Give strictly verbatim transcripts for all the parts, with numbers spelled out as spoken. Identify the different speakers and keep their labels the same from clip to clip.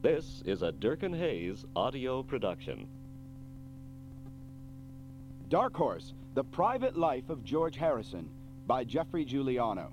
Speaker 1: This is a Durkin Hayes audio production.
Speaker 2: Dark Horse, The Private Life of George Harrison, by Jeffrey Giuliano.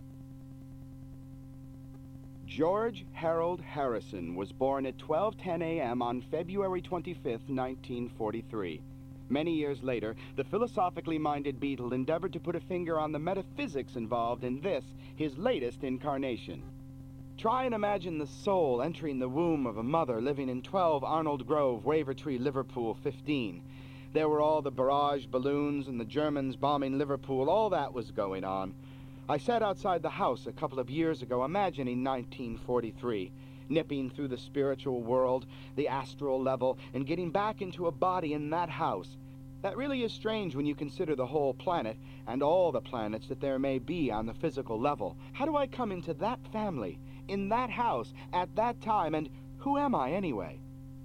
Speaker 2: George Harold Harrison was born at twelve ten a m on February twenty-fifth, nineteen forty-three. Many years later, the philosophically minded Beatle endeavored to put a finger on the metaphysics involved in this, his latest incarnation. Try and imagine the soul entering the womb of a mother living in twelve Arnold Grove, Wavertree, Liverpool, fifteen. There were all the barrage balloons and the Germans bombing Liverpool. All that was going on. I sat outside the house a couple of years ago imagining nineteen forty-three, nipping through the spiritual world, the astral level, and getting back into a body in that house. That really is strange when you consider the whole planet and all the planets that there may be on the physical level. How do I come into that family, in that house, at that time, and who am I anyway?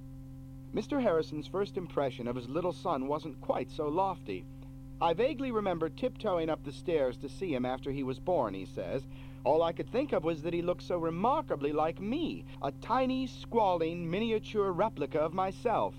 Speaker 2: Mister Harrison's first impression of his little son wasn't quite so lofty. I vaguely remember tiptoeing up the stairs to see him after he was born, he says. All I could think of was that he looked so remarkably like me, a tiny, squalling, miniature replica of myself.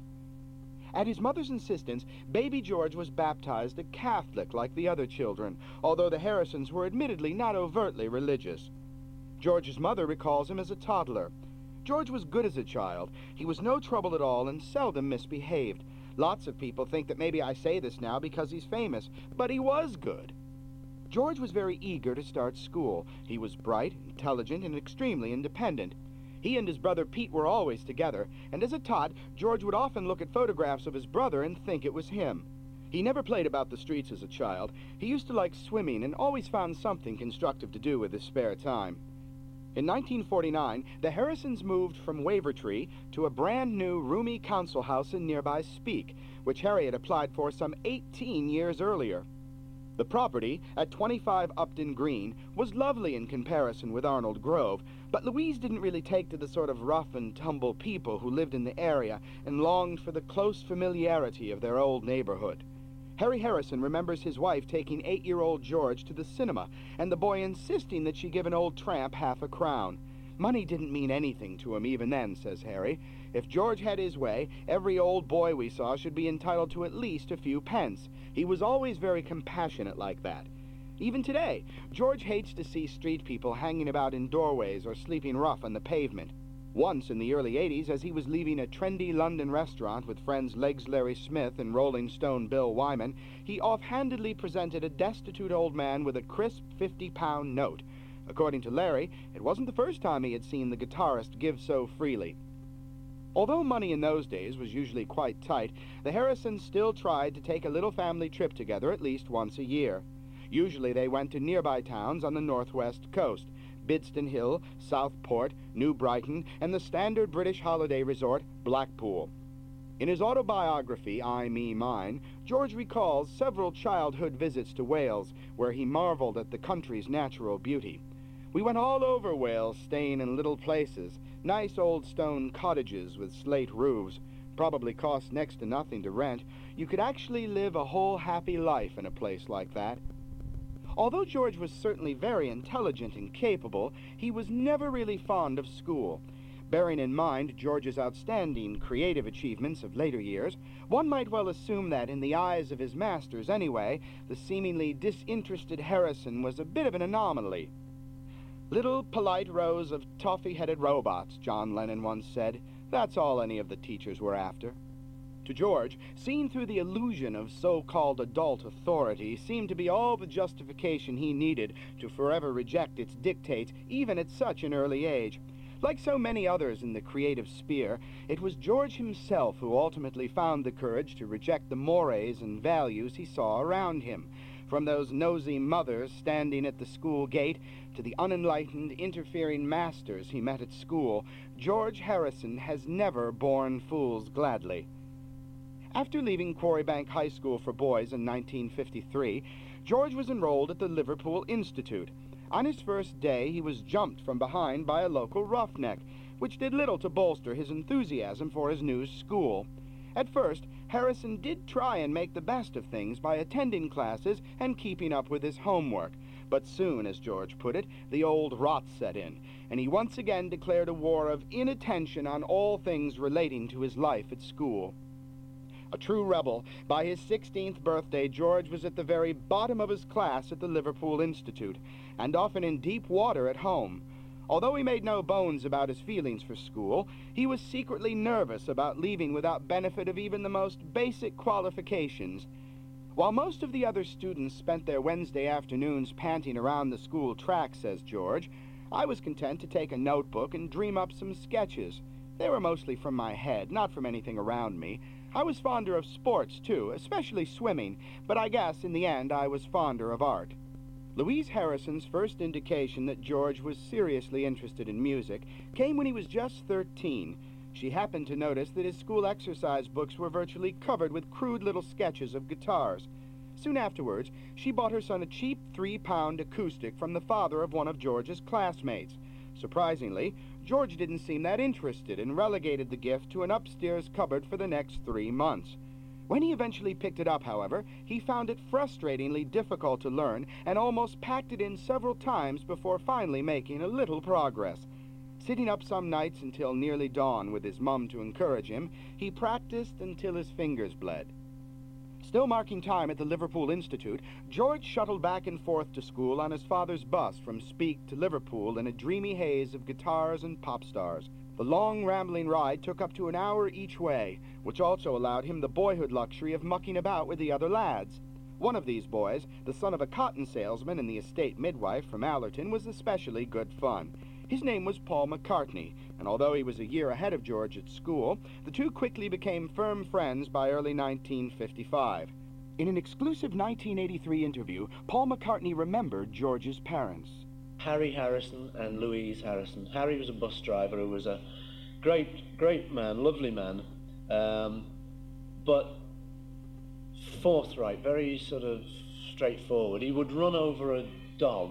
Speaker 2: At his mother's insistence, baby George was baptized a Catholic like the other children, although the Harrisons were admittedly not overtly religious. George's mother recalls him as a toddler. George was good as a child. He was no trouble at all and seldom misbehaved. Lots of people think that maybe I say this now because he's famous, but he was good. George was very eager to start school. He was bright, intelligent, and extremely independent. He and his brother Pete were always together, and as a tot, George would often look at photographs of his brother and think it was him. He never played about the streets as a child. He used to like swimming and always found something constructive to do with his spare time. In nineteen forty-nine, the Harrisons moved from Wavertree to a brand-new, roomy council house in nearby Speke, which Harry had applied for some eighteen years earlier. The property, at twenty-five Upton Green, was lovely in comparison with Arnold Grove, but Louise didn't really take to the sort of rough-and-tumble people who lived in the area and longed for the close familiarity of their old neighborhood. Harry Harrison remembers his wife taking eight-year-old George to the cinema, and the boy insisting that she give an old tramp half a crown. Money didn't mean anything to him even then, says Harry. If George had his way, every old boy we saw should be entitled to at least a few pence. He was always very compassionate like that. Even today, George hates to see street people hanging about in doorways or sleeping rough on the pavement. Once in the early eighties, as he was leaving a trendy London restaurant with friends Legs Larry Smith and Rolling Stone Bill Wyman, he offhandedly presented a destitute old man with a crisp fifty-pound note. According to Larry, it wasn't the first time he had seen the guitarist give so freely. Although money in those days was usually quite tight, the Harrisons still tried to take a little family trip together at least once a year. Usually they went to nearby towns on the northwest coast, Bidston Hill, Southport, New Brighton, and the standard British holiday resort, Blackpool. In his autobiography, I, Me, Mine, George recalls several childhood visits to Wales, where he marveled at the country's natural beauty. We went all over Wales, staying in little places, nice old stone cottages with slate roofs. Probably cost next to nothing to rent. You could actually live a whole happy life in a place like that. Although George was certainly very intelligent and capable, he was never really fond of school. Bearing in mind George's outstanding creative achievements of later years, one might well assume that, in the eyes of his masters anyway, the seemingly disinterested Harrison was a bit of an anomaly. Little polite rows of toffee-headed robots, John Lennon once said. That's all any of the teachers were after. To George, seen through the illusion of so-called adult authority seemed to be all the justification he needed to forever reject its dictates, even at such an early age. Like so many others in the creative sphere, it was George himself who ultimately found the courage to reject the mores and values he saw around him. From those nosy mothers standing at the school gate to the unenlightened, interfering masters he met at school, George Harrison has never borne fools gladly. After leaving Quarrybank High School for Boys in nineteen fifty-three, George was enrolled at the Liverpool Institute. On his first day, he was jumped from behind by a local roughneck, which did little to bolster his enthusiasm for his new school. At first, Harrison did try and make the best of things by attending classes and keeping up with his homework. But soon, as George put it, the old rot set in, and he once again declared a war of inattention on all things relating to his life at school. A true rebel, by his sixteenth birthday, George was at the very bottom of his class at the Liverpool Institute, and often in deep water at home. Although he made no bones about his feelings for school, he was secretly nervous about leaving without benefit of even the most basic qualifications. While most of the other students spent their Wednesday afternoons panting around the school track, says George, I was content to take a notebook and dream up some sketches. They were mostly from my head, not from anything around me. I was fonder of sports, too, especially swimming, but I guess in the end I was fonder of art. Louise Harrison's first indication that George was seriously interested in music came when he was just thirteen. She happened to notice that his school exercise books were virtually covered with crude little sketches of guitars. Soon afterwards, she bought her son a cheap three-pound acoustic from the father of one of George's classmates. Surprisingly, George didn't seem that interested and relegated the gift to an upstairs cupboard for the next three months. When he eventually picked it up, however, he found it frustratingly difficult to learn and almost packed it in several times before finally making a little progress. Sitting up some nights until nearly dawn with his mum to encourage him, he practiced until his fingers bled. Still marking time at the Liverpool Institute, George shuttled back and forth to school on his father's bus from Speke to Liverpool in a dreamy haze of guitars and pop stars. The long, rambling ride took up to an hour each way, which also allowed him the boyhood luxury of mucking about with the other lads. One of these boys, the son of a cotton salesman and the estate midwife from Allerton, was especially good fun. His name was Paul McCartney, and although he was a year ahead of George at school, the two quickly became firm friends by early nineteen fifty-five. In an exclusive nineteen eighty-three interview, Paul McCartney remembered George's parents.
Speaker 3: Harry Harrison and Louise Harrison. Harry was a bus driver who was a great, great man, lovely man, um, but forthright, very sort of straightforward. He would run over a dog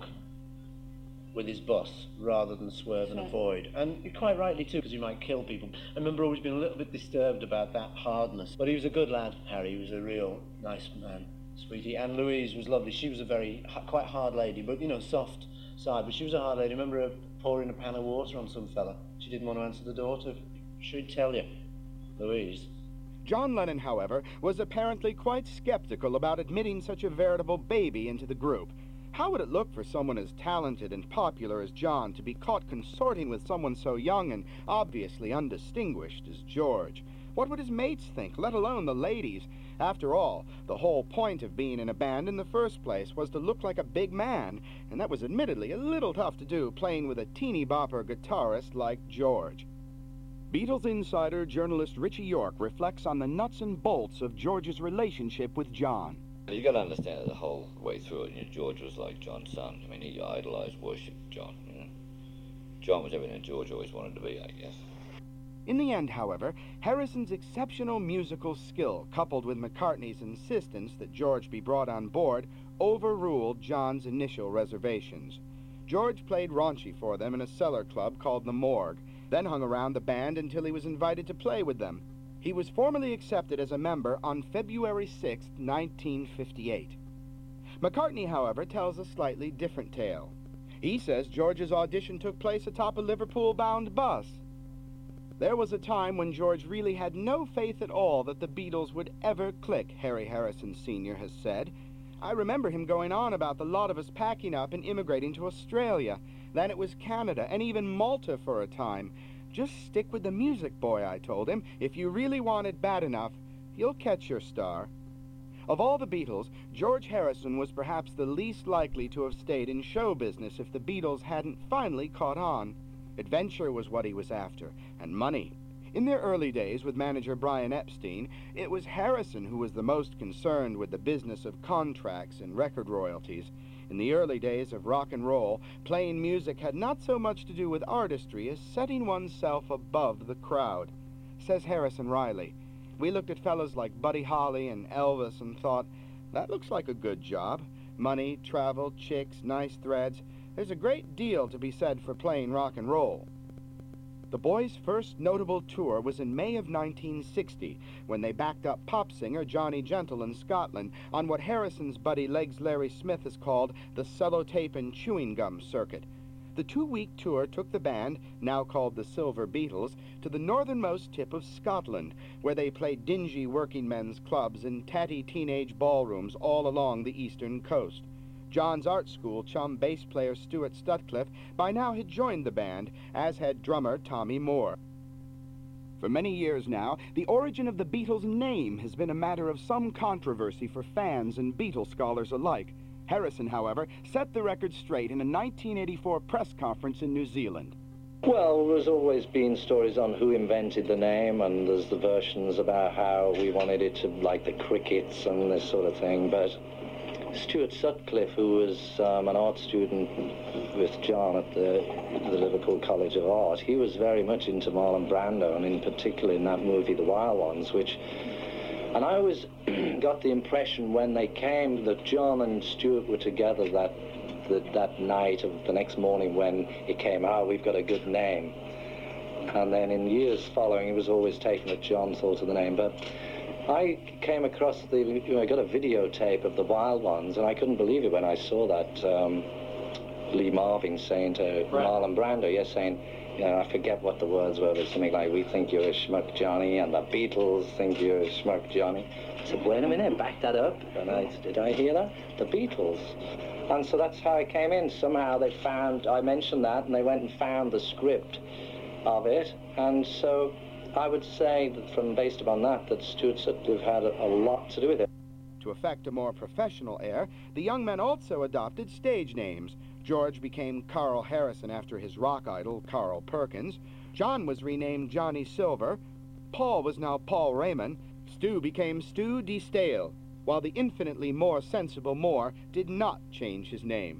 Speaker 3: with his bus rather than swerve and avoid. And quite rightly too, because he might kill people. I remember always being a little bit disturbed about that hardness. But he was a good lad, Harry. He was a real nice man, sweetie. And Louise was lovely. She was a very, quite hard lady, but, you know, soft side. But she was a hard lady. I remember her pouring a pan of water on some fella. She didn't want to answer the door to. She'd tell you. Louise.
Speaker 2: John Lennon, however, was apparently quite skeptical about admitting such a veritable baby into the group. How would it look for someone as talented and popular as John to be caught consorting with someone so young and obviously undistinguished as George? What would his mates think, let alone the ladies? After all, the whole point of being in a band in the first place was to look like a big man, and that was admittedly a little tough to do playing with a teeny-bopper guitarist like George. Beatles insider journalist Richie York reflects on the nuts and bolts of George's relationship with John.
Speaker 4: You got to understand that the whole way through it. You know, George was like John's son. I mean, he idolized, worshipped John. You know, John was everything George always wanted to be, I guess.
Speaker 2: In the end, however, Harrison's exceptional musical skill, coupled with McCartney's insistence that George be brought on board, overruled John's initial reservations. George played raunchy for them in a cellar club called the Morgue, then hung around the band until he was invited to play with them. He was formally accepted as a member on February sixth, nineteen fifty-eight. McCartney, however, tells a slightly different tale. He says George's audition took place atop a Liverpool-bound bus. There was a time when George really had no faith at all that the Beatles would ever click, Harry Harrison Senior has said. I remember him going on about the lot of us packing up and immigrating to Australia. Then it was Canada, and even Malta for a time. Just stick with the music, boy, I told him. If you really want it bad enough, you'll catch your star. Of all the Beatles, George Harrison was perhaps the least likely to have stayed in show business if the Beatles hadn't finally caught on. Adventure was what he was after, and money. In their early days with manager Brian Epstein, it was Harrison who was the most concerned with the business of contracts and record royalties. In the early days of rock and roll, playing music had not so much to do with artistry as setting oneself above the crowd. Says Harrison Riley, we looked at fellas like Buddy Holly and Elvis and thought, that looks like a good job. Money, travel, chicks, nice threads. There's a great deal to be said for playing rock and roll. The boys' first notable tour was in May of nineteen sixty, when they backed up pop singer Johnny Gentle in Scotland on what Harrison's buddy Legs Larry Smith has called the sellotape and chewing gum circuit. the two-week tour took the band, now called the Silver Beatles, to the northernmost tip of Scotland, where they played dingy working men's clubs and tatty teenage ballrooms all along the eastern coast. John's art school chum bass player Stuart Sutcliffe by now had joined the band, as had drummer Tommy Moore. For many years now, the origin of the Beatles' name has been a matter of some controversy for fans and Beatles scholars alike. Harrison, however, set the record straight in a nineteen eighty-four press conference in New Zealand.
Speaker 5: Well, there's always been stories on who invented the name, and there's the versions about how we wanted it to, like the crickets and this sort of thing, but Stuart Sutcliffe, who was um, an art student with John at the, the Liverpool College of Art, he was very much into Marlon Brando, and in particular in that movie, The Wild Ones, which... And I always got the impression when they came that John and Stuart were together that, that, that night of the next morning when it came out, we've got a good name. And then in years following, it was always taken that John thought of the name. But I came across the, you know, I got a videotape of The Wild Ones, and I couldn't believe it when I saw that um, Lee Marvin saying to Marlon Brando, yes, saying, you know, I forget what the words were, but something like, we think you're a schmuck Johnny, and the Beatles think you're a schmuck Johnny. I said, wait a minute, back that up. And I said, did I hear that? The Beatles. And so that's how I came in. Somehow they found, I mentioned that, and they went and found the script of it. And so I would say that from based upon that, that Stuart Sutcliffe had a, a lot to do with it.
Speaker 2: To effect a more professional air, the young men also adopted stage names. George became Carl Harrison after his rock idol, Carl Perkins. John was renamed Johnny Silver. Paul was now Paul Raymond. Stu became Stu De Stale, while the infinitely more sensible Moore did not change his name.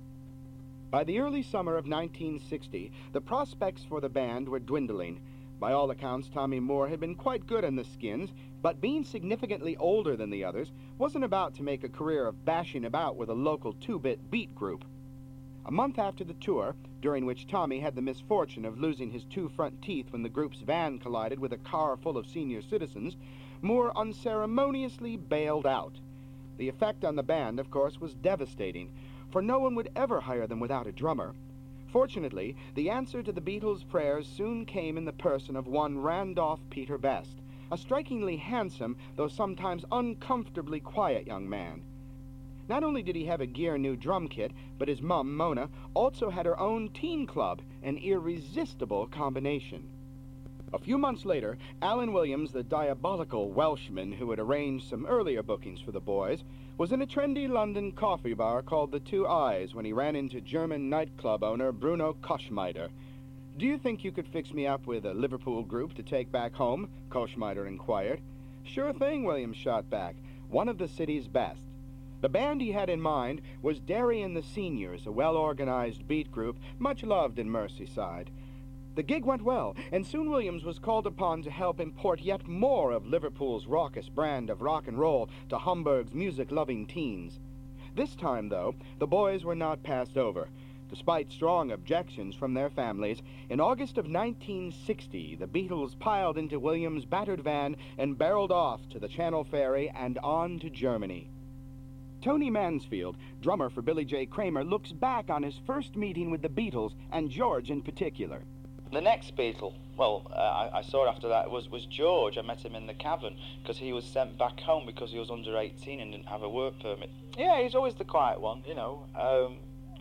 Speaker 2: By the early summer of nineteen sixty, the prospects for the band were dwindling. By all accounts, Tommy Moore had been quite good on the skins, but being significantly older than the others, wasn't about to make a career of bashing about with a local two-bit beat group. A month after the tour, during which Tommy had the misfortune of losing his two front teeth when the group's van collided with a car full of senior citizens, Moore unceremoniously bailed out. The effect on the band, of course, was devastating, for no one would ever hire them without a drummer. Fortunately, the answer to the Beatles' prayers soon came in the person of one Randolph Peter Best, a strikingly handsome, though sometimes uncomfortably quiet young man. Not only did he have a gear-new drum kit, but his mum, Mona, also had her own teen club, an irresistible combination. A few months later, Alan Williams, the diabolical Welshman who had arranged some earlier bookings for the boys, was in a trendy London coffee bar called the Two Eyes when he ran into German nightclub owner Bruno Koschmider. "Do you think you could fix me up with a Liverpool group to take back home?" Koschmider inquired. "Sure thing," Williams shot back. "One of the city's best." The band he had in mind was Derry and the Seniors, a well-organized beat group much loved in Merseyside. The gig went well, and soon Williams was called upon to help import yet more of Liverpool's raucous brand of rock and roll to Hamburg's music-loving teens. This time, though, the boys were not passed over. Despite strong objections from their families, in August of nineteen sixty, the Beatles piled into Williams' battered van and barreled off to the Channel Ferry and on to Germany. Tony Mansfield, drummer for Billy J. Kramer, looks back on his first meeting with the Beatles, and George in particular.
Speaker 6: The next Beatle, well, uh, I, I saw after that, was, was George. I met him in the cavern because he was sent back home because he was under eighteen and didn't have a work permit. Yeah, he's always the quiet one, you know. Um,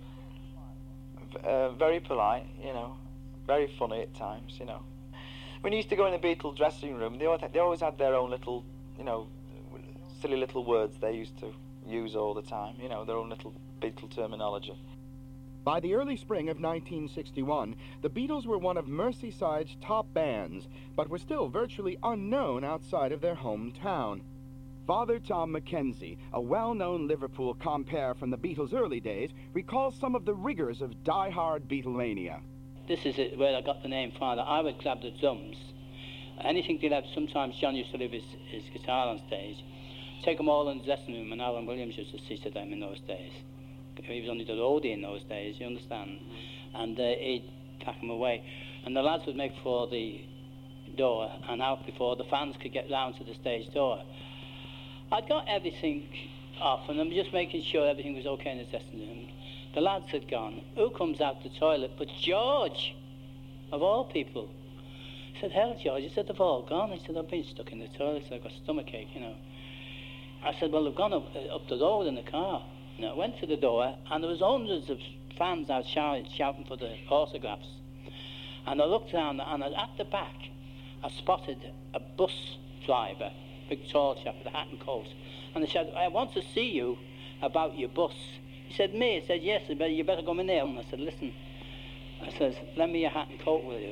Speaker 6: uh, very polite, you know. Very funny at times, you know. When you used to go in the Beatle dressing room, they always, they always had their own little, you know, silly little words they used to use all the time, you know, their own little Beatle terminology.
Speaker 2: By the early spring of nineteen sixty-one, the Beatles were one of Merseyside's top bands, but were still virtually unknown outside of their hometown. Father Tom Mackenzie, a well-known Liverpool compere from the Beatles' early days, recalls some of the rigors of die-hard Beatlemania.
Speaker 7: This is it, where I got the name Father. I would grab the drums. Anything they left, sometimes John used to leave his, his guitar on stage. Take them all in the dressing room, and Alan Williams used to see to them in those days. He was only the roadie in those days, you understand? Mm-hmm. And uh, he'd pack them away. And the lads would make for the door and out before the fans could get round to the stage door. I'd got everything off, and I'm just making sure everything was okay in the dressing room. The lads had gone. Who comes out the toilet but George, of all people? I said, hell, George. He said, they've all gone. I said, I've been stuck in the toilet, so I've got stomachache, you know. I said, well, they've gone up, uh, up the road in the car. And I went to the door, and there was hundreds of fans out shouting, shouting for the autographs. And I looked down, and at the back, I spotted a bus driver, big tall chap with a hat and coat. And I said, I want to see you about your bus. He said, me? I said, yes, you better come in there. And I said, listen, I said, lend me your hat and coat, will you?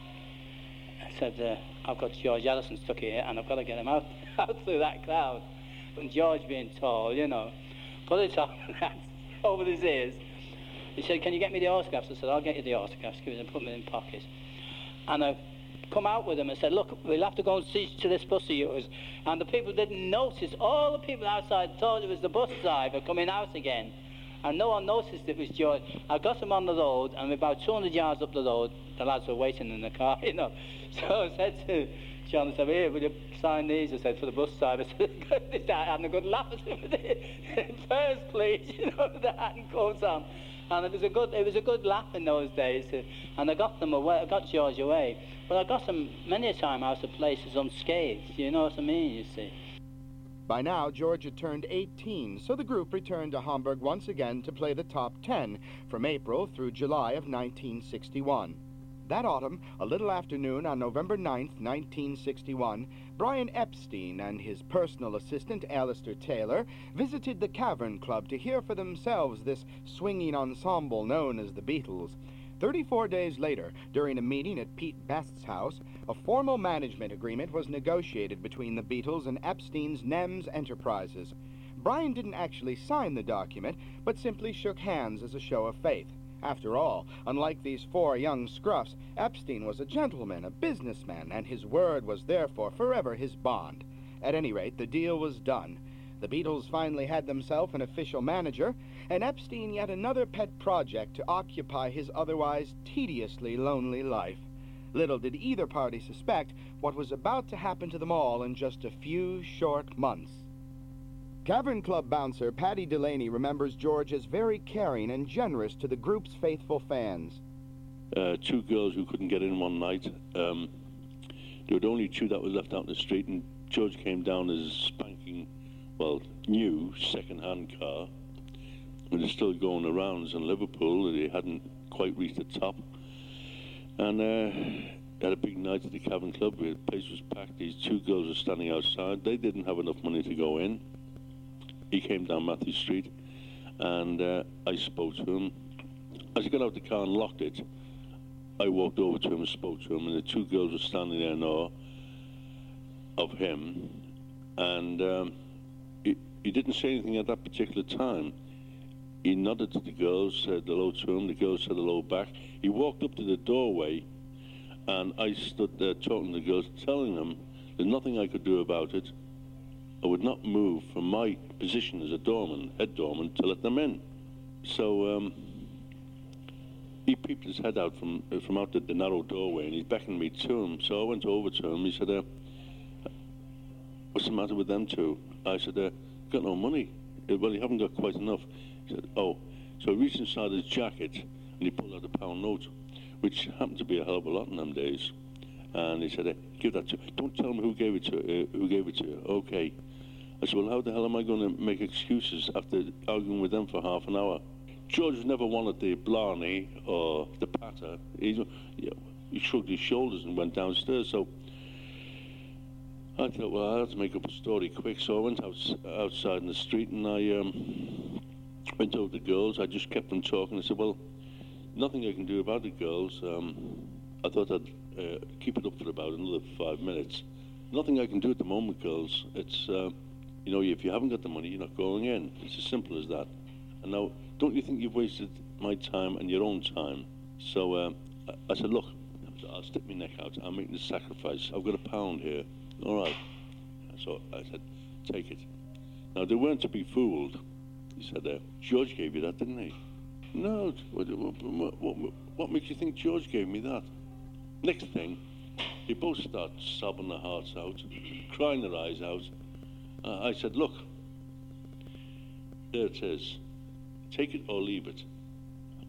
Speaker 7: I said, uh, I've got George Harrison stuck here, and I've got to get him out, out through that crowd. And George being tall, you know, put it on over his ears. He said, can you get me the autographs? I said, I'll get you the autographs. Give them, put them in pocket. And I come out with him and said, look, we'll have to go and see to this bus of yours. And the people didn't notice. All the people outside thought it was the bus driver coming out again. And no one noticed it was George. I got him on the road, and about two hundred yards up the road, the lads were waiting in the car, you know. So I said to John, I said, here, will you sign these? I said, for the bus driver. I said, and a good laugh at him. First, please, you know, with the hat and coat on. And it was a good, it was a good laugh in those days. And I got them away, I got George away. But I got him many a time out of places unscathed, you know what I mean, you see.
Speaker 2: By now, George had turned eighteen, so the group returned to Hamburg once again to play the top ten from April through July of nineteen sixty-one. That autumn, a little afternoon on November ninth, nineteen sixty-one, Brian Epstein and his personal assistant, Alistair Taylor, visited the Cavern Club to hear for themselves this swinging ensemble known as the Beatles. Thirty-four days later, during a meeting at Pete Best's house, a formal management agreement was negotiated between the Beatles and Epstein's N E M S Enterprises. Brian didn't actually sign the document, but simply shook hands as a show of faith. After all, unlike these four young scruffs, Epstein was a gentleman, a businessman, and his word was therefore forever his bond. At any rate, the deal was done. The Beatles finally had themselves an official manager, and Epstein yet another pet project to occupy his otherwise tediously lonely life. Little did either party suspect what was about to happen to them all in just a few short months. Cavern Club bouncer Paddy Delaney remembers George as very caring and generous to the group's faithful fans.
Speaker 8: Uh, two girls who couldn't get in one night. Um, there were only two that were left out in the street, and George came down as spanking, well, new second-hand car. And they're still going around in Liverpool. They hadn't quite reached the top. And uh, had a big night at the Cavern Club. The place was packed. These two girls were standing outside. They didn't have enough money to go in. He came down Matthew Street, and uh, I spoke to him. As he got out the car and locked it, I walked over to him and spoke to him, and the two girls were standing there in awe of him. And um, he, he didn't say anything at that particular time. He nodded to the girls, said hello to him. The girls said hello back. He walked up to the doorway, and I stood there talking to the girls, telling them there's nothing I could do about it. I would not move from my position as a doorman, head doorman, to let them in. So um, he peeped his head out from uh, from out the, the narrow doorway, and he beckoned me to him. So I went over to him. He said, uh, "What's the matter with them two?" I said, uh, "Got no money." Uh, well, you haven't got quite enough. He said, "Oh." So he reached inside his jacket, and he pulled out a pound note, which happened to be a hell of a lot in them days. And he said, uh, "Give that to. Don't tell me who gave it to. Uh, who gave it to you?" Okay. I said, well, how the hell am I going to make excuses after arguing with them for half an hour? George never wanted the blarney or the patter. He, you know, he shrugged his shoulders and went downstairs. So I thought, well, I had to make up a story quick. So I went out, outside in the street, and I um, went over to the girls. I just kept them talking. I said, well, nothing I can do about the girls. Um, I thought I'd uh, keep it up for about another five minutes. Nothing I can do at the moment, girls. It's... Uh, You know, if you haven't got the money, you're not going in. It's as simple as that. And now, don't you think you've wasted my time and your own time? So uh, I, I said, look, I'll stick my neck out. I'm making the sacrifice. I've got a pound here. All right. So I said, take it. Now, they weren't to be fooled. He said, uh, George gave you that, didn't he? No. What, what, what, what makes you think George gave me that? Next thing, they both start sobbing their hearts out, crying their eyes out. Uh, I said, look, there it is. Take it or leave it.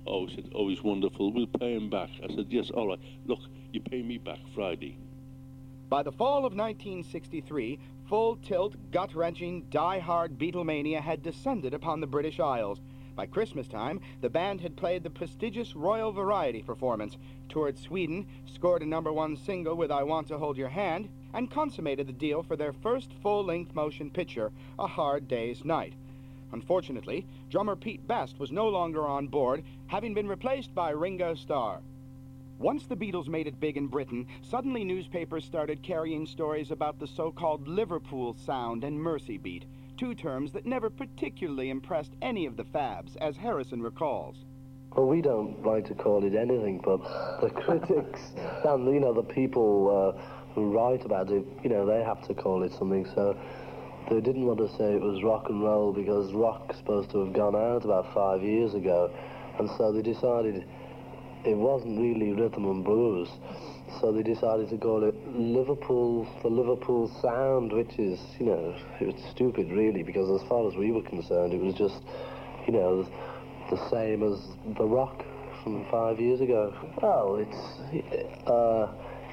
Speaker 8: Oh, he said, oh, he's wonderful. We'll pay him back. I said, yes, all right. Look, you pay me back Friday.
Speaker 2: By the fall of nineteen sixty-three, full-tilt, gut-wrenching, die-hard Beatlemania had descended upon the British Isles. By Christmas time, the band had played the prestigious Royal Variety performance, toured Sweden, scored a number one single with I Want to Hold Your Hand, and consummated the deal for their first full-length motion picture, A Hard Day's Night. Unfortunately, drummer Pete Best was no longer on board, having been replaced by Ringo Starr. Once the Beatles made it big in Britain, suddenly newspapers started carrying stories about the so-called Liverpool sound and Mersey beat, two terms that never particularly impressed any of the Fabs, as Harrison recalls.
Speaker 9: Well, we don't like to call it anything, but the critics and, you know, the people uh, who write about it, you know, they have to call it something, so they didn't want to say it was rock and roll because rock's supposed to have gone out about five years ago, and so they decided it wasn't really rhythm and blues, so they decided to call it Liverpool, the Liverpool sound, which is, you know, it was stupid really, because as far as we were concerned, it was just, you know, the same as the rock from five years ago. Well, it's uh,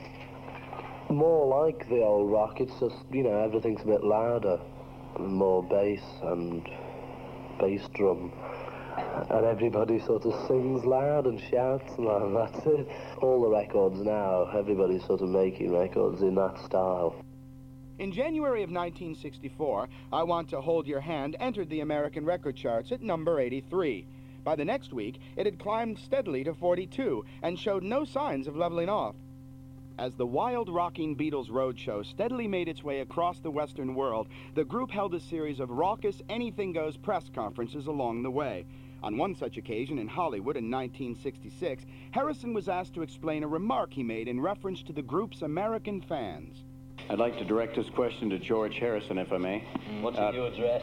Speaker 9: more like the old rock. It's just, you know, everything's a bit louder, and more bass and bass drum. And everybody sort of sings loud and shouts, and that's it. All the records now, everybody's sort of making records in that style.
Speaker 2: In January of nineteen sixty-four, I Want to Hold Your Hand entered the American record charts at number eighty-three. By the next week, it had climbed steadily to forty-two and showed no signs of leveling off. As the wild rocking Beatles roadshow steadily made its way across the Western world, the group held a series of raucous anything-goes press conferences along the way. On one such occasion in Hollywood in nineteen sixty-six, Harrison was asked to explain a remark he made in reference to the group's American fans.
Speaker 10: I'd like to direct this question to George Harrison, if I may.
Speaker 5: What's
Speaker 10: uh,
Speaker 5: your address?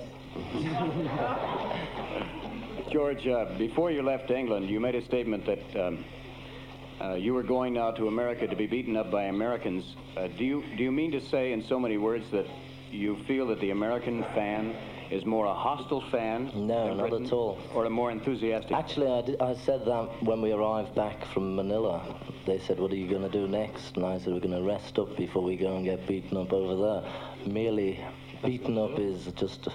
Speaker 10: George, uh, before you left England, you made a statement that um, uh, you were going now to America to be beaten up by Americans. Uh, do you do you mean to say in so many words that you feel that the American fan is more a hostile fan?
Speaker 5: No, not
Speaker 10: Britain,
Speaker 5: at all.
Speaker 10: Or a more enthusiastic?
Speaker 5: Actually, I, did, I said that when we arrived back from Manila. They said, what are you going to do next? And I said, we're going to rest up before we go and get beaten up over there. Merely beaten up is just...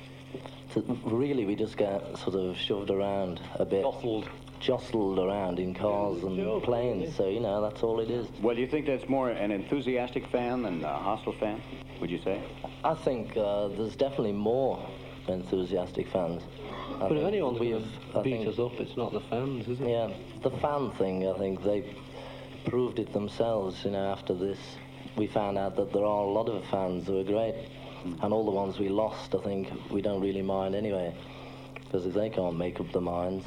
Speaker 5: To, really, we just get sort of shoved around a bit. Jostled. Jostled around in cars and planes, so, you know, that's all it is.
Speaker 10: Well, do you think that's more an enthusiastic fan than a hostile fan, would you say?
Speaker 5: I think uh, there's definitely more enthusiastic fans. I
Speaker 9: but if anyone's
Speaker 5: we
Speaker 9: going to beat think, us up, it's not the fans, is it?
Speaker 5: Yeah, the fan thing, I think they proved it themselves, you know, after this. We found out that there are a lot of fans who are great, and all the ones we lost, I think, we don't really mind anyway, because if they can't make up their minds,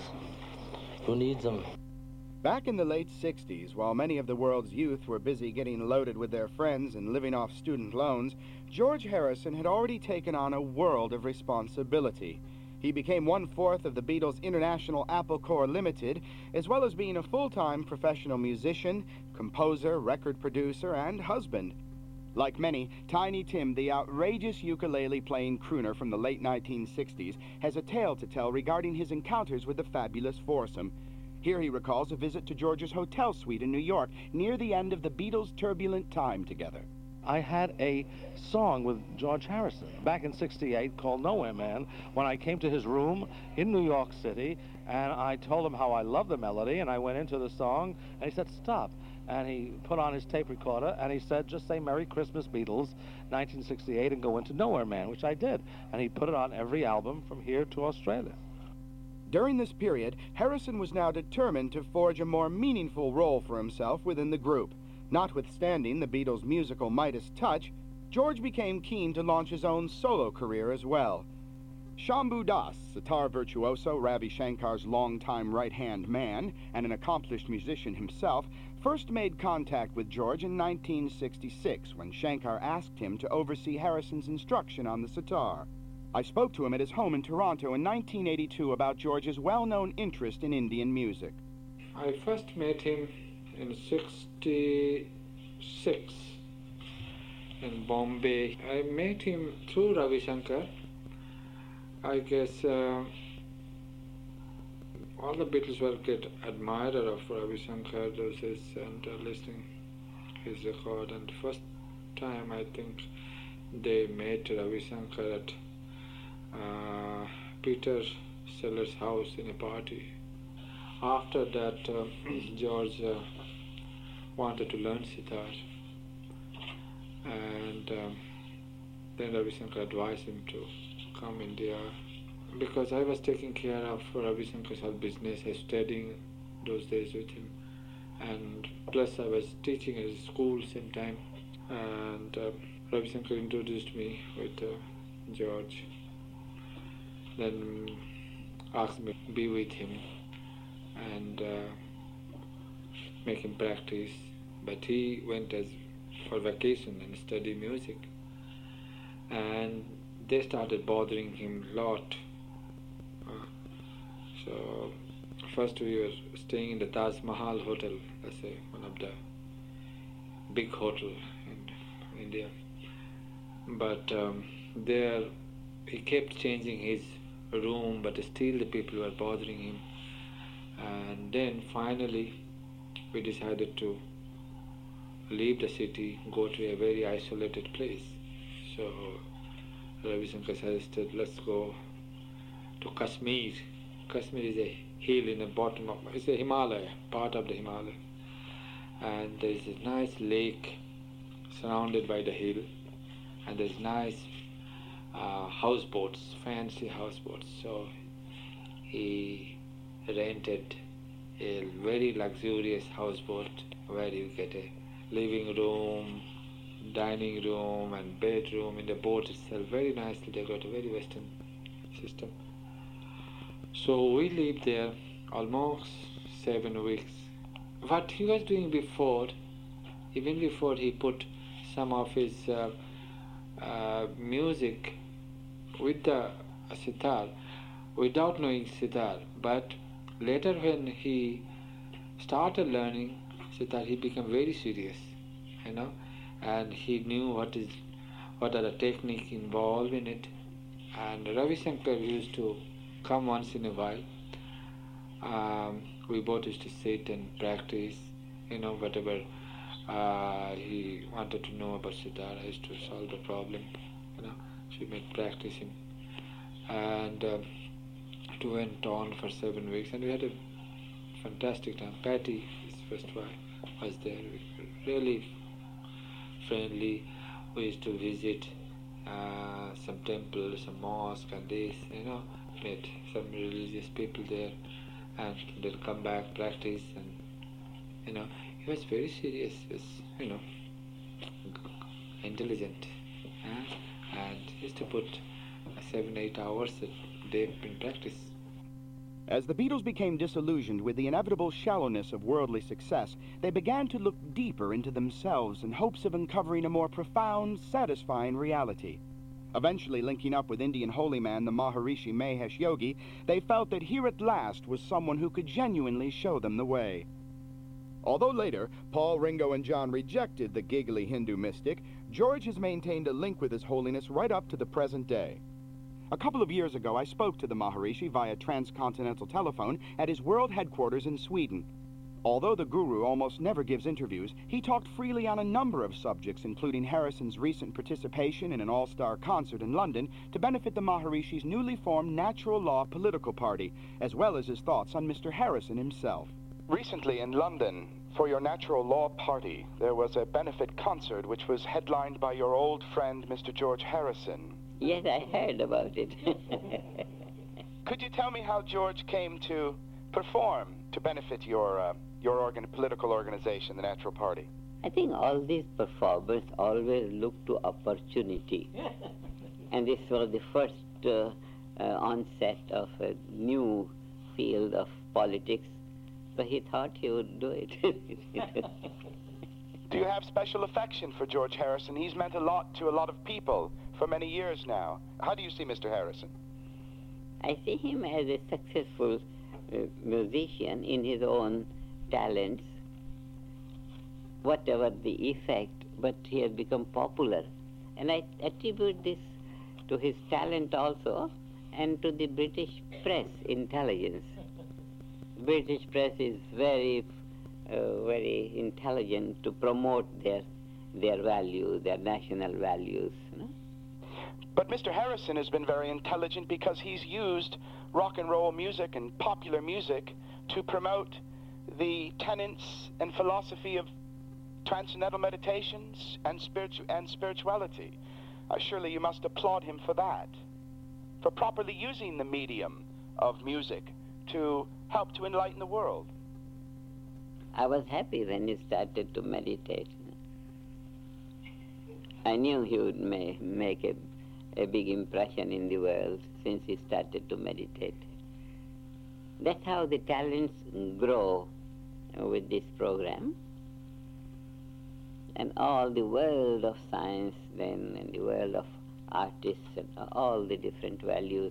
Speaker 5: who needs them?
Speaker 2: Back in the late sixties, while many of the world's youth were busy getting loaded with their friends and living off student loans, George Harrison had already taken on a world of responsibility. He became one-fourth of the Beatles' International Apple Corps Limited, as well as being a full-time professional musician, composer, record producer, and husband. Like many, Tiny Tim, the outrageous ukulele-playing crooner from the late nineteen sixties, has a tale to tell regarding his encounters with the fabulous foursome. Here he recalls a visit to George's hotel suite in New York near the end of the Beatles' turbulent time together.
Speaker 11: I had a song with George Harrison back in sixty-eight called Nowhere Man when I came to his room in New York City, and I told him how I loved the melody, and I went into the song, and he said, stop. And he put on his tape recorder, and he said, just say Merry Christmas Beatles, nineteen sixty-eight, and go into Nowhere Man, which I did. And he put it on every album from here to Australia.
Speaker 2: During this period, Harrison was now determined to forge a more meaningful role for himself within the group. Notwithstanding the Beatles' musical Midas touch, George became keen to launch his own solo career as well. Shambhu Das, sitar virtuoso, Ravi Shankar's longtime right-hand man, and an accomplished musician himself, first made contact with George in nineteen sixty-six when Shankar asked him to oversee Harrison's instruction on the sitar. I spoke to him at his home in Toronto in nineteen eighty-two about George's well-known interest in Indian music.
Speaker 12: I first met him in sixty-six in Bombay. I met him through Ravi Shankar. I guess uh, all the Beatles were get admirer of Ravi Shankar doses and uh, listening his record. And first time I think they met Ravi Shankar at uh, Peter Sellers' house in a party. After that, uh, George uh, wanted to learn sitar, and um, then Ravi Shankar advised him to come India. Because I was taking care of Ravi Shankar's whole business, I was studying those days with him, and plus I was teaching at his school same time, and uh, Ravi Shankar introduced me with uh, George, then asked me to be with him and uh, make him practice, but he went as for vacation and study music, and they started bothering him a lot. Uh, so first we were staying in the Taj Mahal Hotel, that's a, one of the big hotel in India. But um, there he kept changing his room, but still the people were bothering him. And then finally we decided to leave the city, go to a very isolated place. So Ravi Shankar suggested, let's go to Kashmir. Kashmir is a hill in the bottom of, it's a Himalaya, part of the Himalaya. And there's a nice lake surrounded by the hill, and there's nice uh, houseboats, fancy houseboats. So he rented a very luxurious houseboat where you get a living room, dining room and bedroom in the boat itself, very nicely decorated, very Western system. So we lived there almost seven weeks. What he was doing before, even before he put some of his uh, uh, music with the sitar, without knowing sitar, but later when he started learning sitar, he became very serious, you know, and he knew what is, what are the techniques involved in it. And Ravi Shankar used to come once in a while. Um, we both used to sit and practice, you know, whatever uh, he wanted to know about sitar. I used to solve the problem, you know, so we made practicing. And uh, it went on for seven weeks, and we had a fantastic time. Patty, his first wife, was there. We were really friendly. We used to visit uh, some temples, some mosque, and this, you know, met some religious people there, and they'll come back, practice, and, you know, he was very serious, he was, you know, intelligent, uh, and he used to put uh, seven, eight hours a day in practice.
Speaker 2: As the Beatles became disillusioned with the inevitable shallowness of worldly success, they began to look deeper into themselves in hopes of uncovering a more profound, satisfying reality. Eventually linking up with Indian holy man, the Maharishi Mahesh Yogi, they felt that here at last was someone who could genuinely show them the way. Although later, Paul, Ringo, and John rejected the giggly Hindu mystic, George has maintained a link with His Holiness right up to the present day. A couple of years ago, I spoke to the Maharishi via transcontinental telephone at his world headquarters in Sweden. Although the guru almost never gives interviews, he talked freely on a number of subjects, including Harrison's recent participation in an all-star concert in London to benefit the Maharishi's newly formed Natural Law political party, as well as his thoughts on Mister Harrison himself. Recently in London, for your Natural Law party, there was a benefit concert which was headlined by your old friend, Mister George Harrison.
Speaker 13: Yes, I heard about it.
Speaker 2: Could you tell me how George came to perform to benefit your uh, your organ political organization, the Natural Party?
Speaker 13: I think all these performers always look to opportunity. And this was the first uh, uh, onset of a new field of politics. So he thought he would do it.
Speaker 2: Do you have special affection for George Harrison? He's meant a lot to a lot of people for many years now. How do you see Mister Harrison?
Speaker 13: I see him as a successful uh, musician in his own talents, whatever the effect, but he has become popular. And I attribute this to his talent also, and to the British press intelligence. British press is very, uh, very intelligent to promote their their values, their national values. You know?
Speaker 2: But Mister Harrison has been very intelligent because he's used rock and roll music and popular music to promote the tenets and philosophy of transcendental meditations and, spiritu and spirituality. Uh, surely you must applaud him for that, for properly using the medium of music to help to enlighten the world.
Speaker 13: I was happy when he started to meditate. I knew he would ma make a, a big impression in the world since he started to meditate. That's how the talents grow with this program. And all the world of science then, and the world of artists, and all the different values.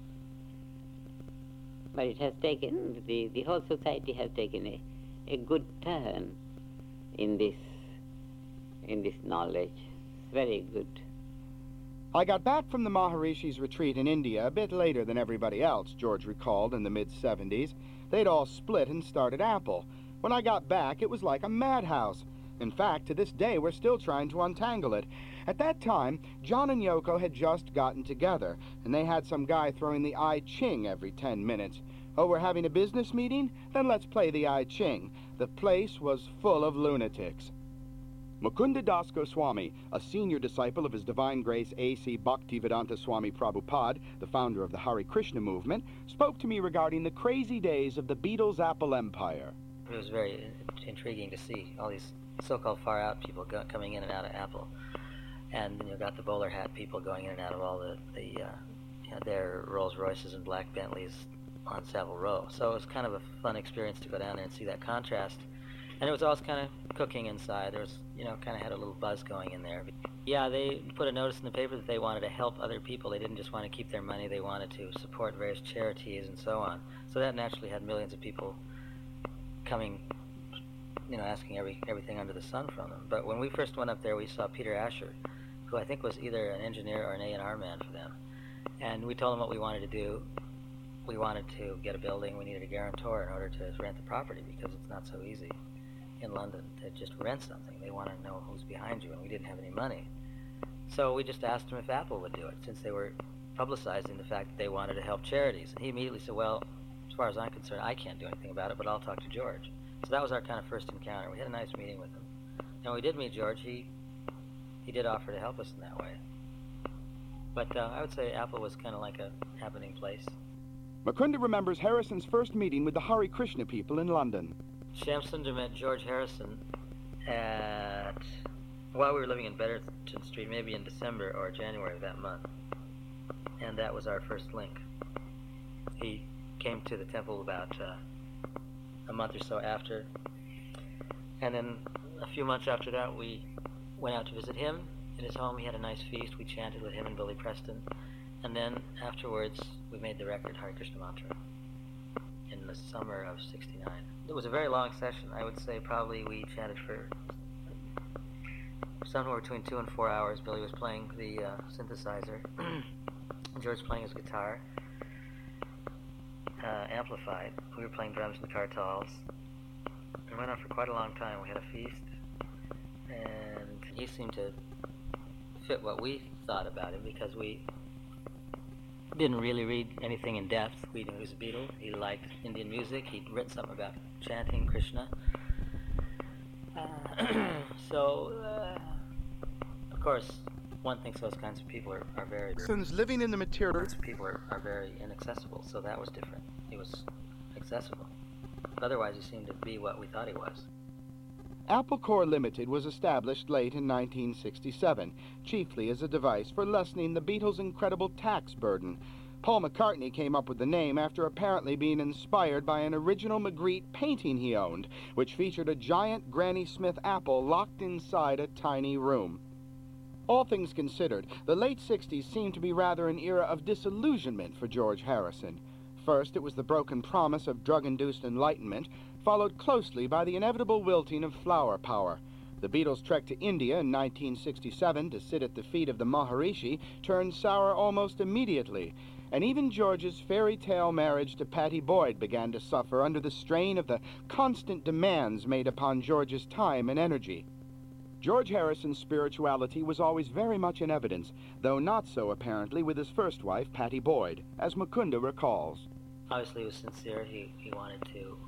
Speaker 13: But it has taken, the, the whole society has taken a, a good turn in this, in this knowledge. It's very good.
Speaker 2: I got back from the Maharishi's retreat in India a bit later than everybody else, George recalled, in the mid seventies. They'd all split and started Apple. When I got back, it was like a madhouse. In fact, to this day, we're still trying to untangle it. At that time, John and Yoko had just gotten together, and they had some guy throwing the I Ching every ten minutes. Oh, we're having a business meeting? Then let's play the I Ching. The place was full of lunatics. Mukunda Das Goswami, a senior disciple of His Divine Grace A C Bhaktivedanta Swami Prabhupada, the founder of the Hare Krishna movement, spoke to me regarding the crazy days of the Beatles' Apple empire.
Speaker 14: It was very intriguing to see all these so-called far-out people go coming in and out of Apple. And then you've got the bowler hat people going in and out of all the, the uh, you know, their Rolls-Royces and black Bentleys on Savile Row. So it was kind of a fun experience to go down there and see that contrast. And it was always kind of cooking inside. There was, you know, kind of had a little buzz going in there. Yeah, they put a notice in the paper that they wanted to help other people. They didn't just want to keep their money. They wanted to support various charities and so on. So that naturally had millions of people coming, you know, asking every everything under the sun from them. But when we first went up there, we saw Peter Asher, who I think was either an engineer or an A and R man for them. And we told him what we wanted to do. We wanted to get a building. We needed a guarantor in order to rent the property because it's not so easy in London to just rent something. They want to know who's behind you, and we didn't have any money. So we just asked him if Apple would do it, since they were publicizing the fact that they wanted to help charities. And he immediately said, well, as far as I'm concerned, I can't do anything about it, but I'll talk to George. So that was our kind of first encounter. We had a nice meeting with him. And when we did meet George, he he did offer to help us in that way. But uh, I would say Apple was kind of like a happening place.
Speaker 2: Mukunda remembers Harrison's first meeting with the Hare Krishna people in London.
Speaker 14: Shamsunder met George Harrison at, while we were living in Betterton Street, maybe in December or January of that month. And that was our first link. He came to the temple about uh, a month or so after. And then a few months after that, we went out to visit him in his home. He had a nice feast. We chanted with him and Billy Preston. And then afterwards, we made the record Hare Krishna Mantra in the summer of sixty-nine. It was a very long session. I would say probably we chatted for somewhere between two and four hours. Billy was playing the uh, synthesizer. George playing his guitar, uh, amplified. We were playing drums and kartals. It went on for quite a long time. We had a feast, and he seemed to fit what we thought about him because we didn't really read anything in depth. We knew he was a Beatle. He liked Indian music. He'd written something about chanting Krishna. Uh, so, uh, of course, one thinks those kinds of people are, are very...
Speaker 2: Since living in the material...
Speaker 14: People are, are very inaccessible, so that was different. He was accessible. But otherwise, he seemed to be what we thought he was.
Speaker 2: Apple Corps Limited was established late in nineteen sixty-seven, chiefly as a device for lessening the Beatles' incredible tax burden. Paul McCartney came up with the name after apparently being inspired by an original Magritte painting he owned, which featured a giant Granny Smith apple locked inside a tiny room. All things considered, the late sixties seemed to be rather an era of disillusionment for George Harrison. First, it was the broken promise of drug-induced enlightenment, followed closely by the inevitable wilting of flower power. The Beatles' trek to India in nineteen sixty-seven to sit at the feet of the Maharishi turned sour almost immediately. and even George's fairy tale marriage to Pattie Boyd began to suffer under the strain of the constant demands made upon George's time and energy. George Harrison's spirituality was always very much in evidence, though not so apparently with his first wife, Pattie Boyd, as Mukunda recalls.
Speaker 14: Obviously, he was sincere. He, he wanted to...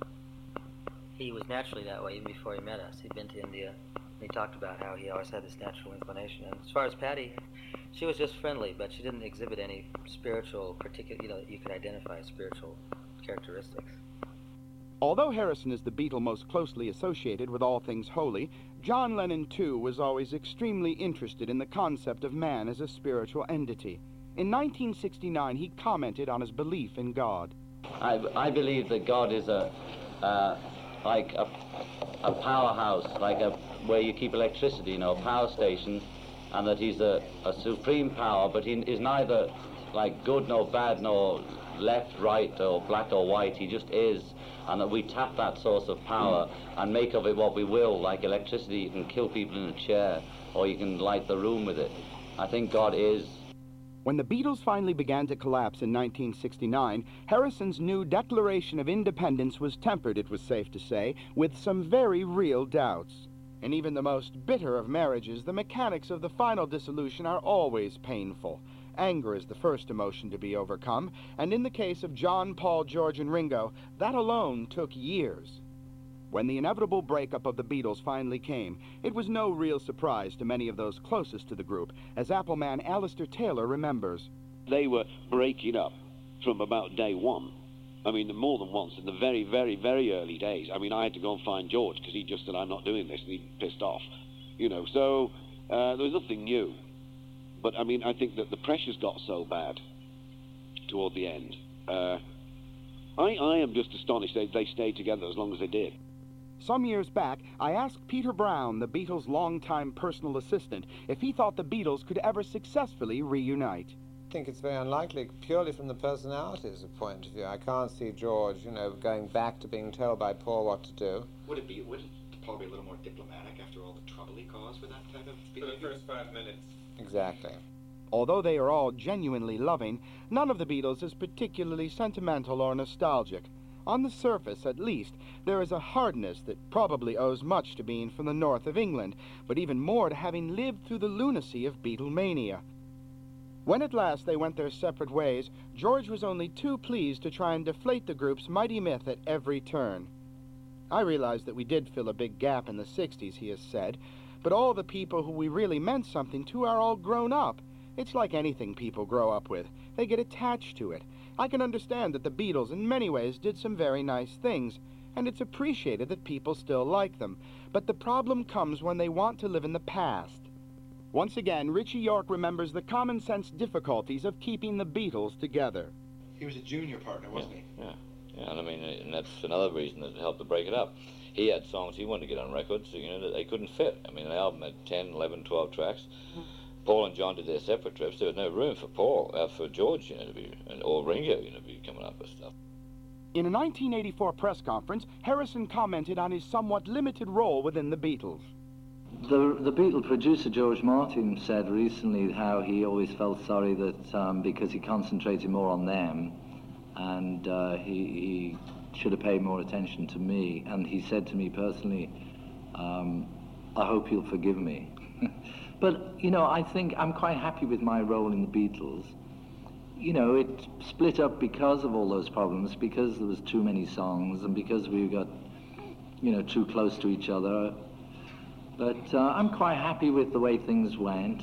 Speaker 14: He was naturally that way even before he met us. He'd been to India. He talked about how he always had this natural inclination. And as far as Pattie, she was just friendly, but she didn't exhibit any spiritual, particular, you know, you could identify as spiritual characteristics.
Speaker 2: Although Harrison is the Beatle most closely associated with all things holy, John Lennon, too, was always extremely interested in the concept of man as a spiritual entity. In nineteen sixty-nine, he commented on his belief in God.
Speaker 5: I, I believe that God is a, uh, like a, a powerhouse, like a, where you keep electricity, you know, a power station, and that he's a, a supreme power, but he is neither like good nor bad, nor left, right, or black or white. He just is, and that we tap that source of power and make of it what we will. Like electricity, you can kill people in a chair, or you can light the room with it. I think God is.
Speaker 2: When the Beatles finally began to collapse in nineteen sixty-nine, Harrison's new Declaration of Independence was tempered, it was safe to say, with some very real doubts. In even the most bitter of marriages, the mechanics of the final dissolution are always painful. Anger is the first emotion to be overcome, and in the case of John, Paul, George, and Ringo, that alone took years. When the inevitable breakup of the Beatles finally came, it was no real surprise to many of those closest to the group, as Appleman Alistair Taylor remembers.
Speaker 15: They were breaking up from about day one. I mean, more than once in the very, very, very early days. I mean, I had to go and find George because he just said, I'm not doing this, and he pissed off. You know, so uh, there was nothing new. But, I mean, I think that the pressures got so bad toward the end. Uh, I, I am just astonished they, they stayed together as long as they did.
Speaker 2: Some years back, I asked Peter Brown, the Beatles' longtime personal assistant, if he thought the Beatles could ever successfully reunite.
Speaker 16: I think it's very unlikely, purely from the personalities point of view. I can't see George, you know, going back to being told by Paul what to do.
Speaker 17: Would it be, would it Paul be a little more diplomatic after all the trouble he caused with that type of behavior?
Speaker 16: For the first five minutes. Exactly.
Speaker 2: Although they are all genuinely loving, none of the Beatles is particularly sentimental or nostalgic. On the surface, at least, there is a hardness that probably owes much to being from the north of England, but even more to having lived through the lunacy of Beatlemania. When at last they went their separate ways, George was only too pleased to try and deflate the group's mighty myth at every turn. I realize that we did fill a big gap in the sixties, he has said, but all the people who we really meant something to are all grown up. It's like anything people grow up with. They get attached to it. I can understand that the Beatles in many ways did some very nice things, and it's appreciated that people still like them. But the problem comes when they want to live in the past. Once again, Richie York remembers the common-sense difficulties of keeping the Beatles together.
Speaker 17: He was a junior partner, wasn't he?
Speaker 4: Yeah, yeah, and I mean, and that's another reason that helped to break it up. He had songs he wanted to get on records, you know, that they couldn't fit. I mean, the album had ten, eleven, twelve tracks. Paul and John did their separate trips. There was no room for Paul, uh, for George, you know, to be, or Ringo, you know, to be coming up with stuff.
Speaker 2: In a nineteen eighty-four press conference, Harrison commented on his somewhat limited role within the Beatles.
Speaker 5: The, the Beatle producer, George Martin, said recently how he always felt sorry that um, because he concentrated more on them, and uh, he, he should have paid more attention to me. And he said to me personally, um, I hope you'll forgive me. But, you know, I think I'm quite happy with my role in the Beatles. You know, it split up because of all those problems, because there was too many songs, and because we got, you know, too close to each other. But uh, I'm quite happy with the way things went.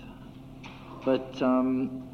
Speaker 5: But um,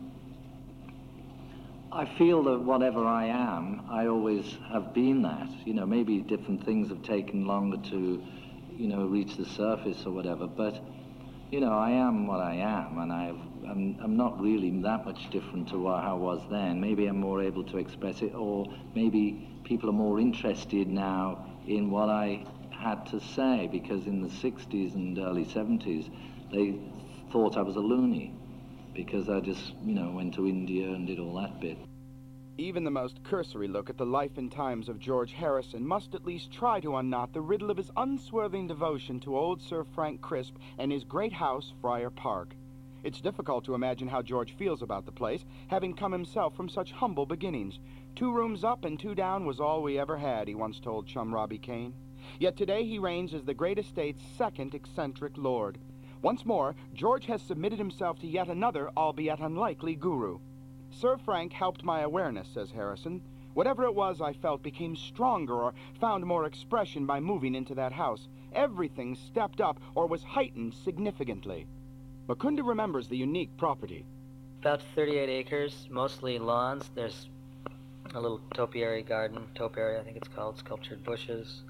Speaker 5: I feel that whatever I am, I always have been that. You know, maybe different things have taken longer to, you know, reach the surface or whatever, but you know, I am what I am, and I've, I'm, I'm not really that much different to what, how I was then. Maybe I'm more able to express it, or maybe people are more interested now in what I had to say, because in the sixties and early seventies, they thought I was a loony, because I just, you know, went to India and did all that bit.
Speaker 2: Even the most cursory look at the life and times of George Harrison must at least try to unknot the riddle of his unswerving devotion to old Sir Frank Crisp and his great house, Friar Park. It's difficult to imagine how George feels about the place, having come himself from such humble beginnings. Two rooms up and two down was all we ever had, he once told chum Robbie Kane. Yet today he reigns as the great estate's second eccentric lord. Once more, George has submitted himself to yet another, albeit unlikely, guru. Sir Frank helped my awareness, says Harrison. Whatever it was I felt became stronger or found more expression by moving into that house. Everything stepped up or was heightened significantly. Mukunda remembers the unique property.
Speaker 14: About thirty-eight acres, mostly lawns. There's a little topiary garden, topiary I think it's called, sculptured bushes.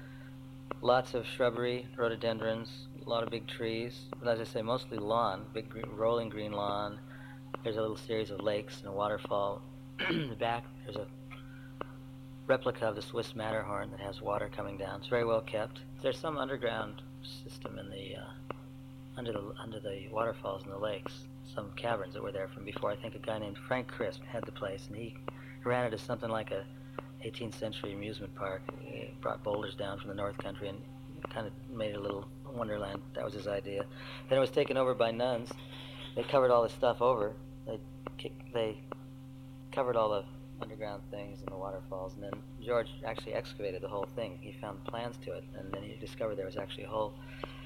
Speaker 14: Lots of shrubbery, rhododendrons, a lot of big trees. But as I say, mostly lawn, big green, rolling green lawn. There's a little series of lakes and a waterfall. In the back, there's a replica of the Swiss Matterhorn that has water coming down. It's very well kept. There's some underground system in the uh, under the under the waterfalls and the lakes. Some caverns that were there from before. I think a guy named Frank Crisp had the place, and he ran it as something like a eighteenth century amusement park. He brought boulders down from the North Country and kind of made it a little wonderland. That was his idea. Then it was taken over by nuns. They covered all this stuff over. They kicked, they covered all the underground things and the waterfalls, and then George actually excavated the whole thing. He found plans to it, and then he discovered there was actually a whole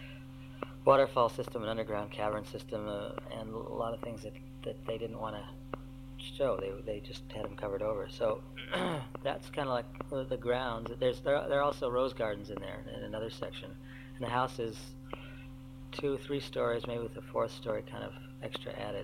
Speaker 14: waterfall system, an underground cavern system, uh, and a lot of things that, that they didn't want to show. They they just had them covered over. So that's kind of like the grounds. There's there, there are also rose gardens in there in another section, and the house is two, three stories, maybe with a fourth story kind of extra added.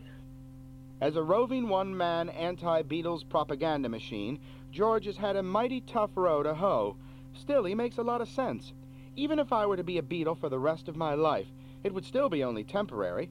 Speaker 2: As a roving one-man anti-Beatles propaganda machine, George has had a mighty tough row to hoe. Still, he makes a lot of sense. Even if I were to be a Beatle for the rest of my life, it would still be only temporary.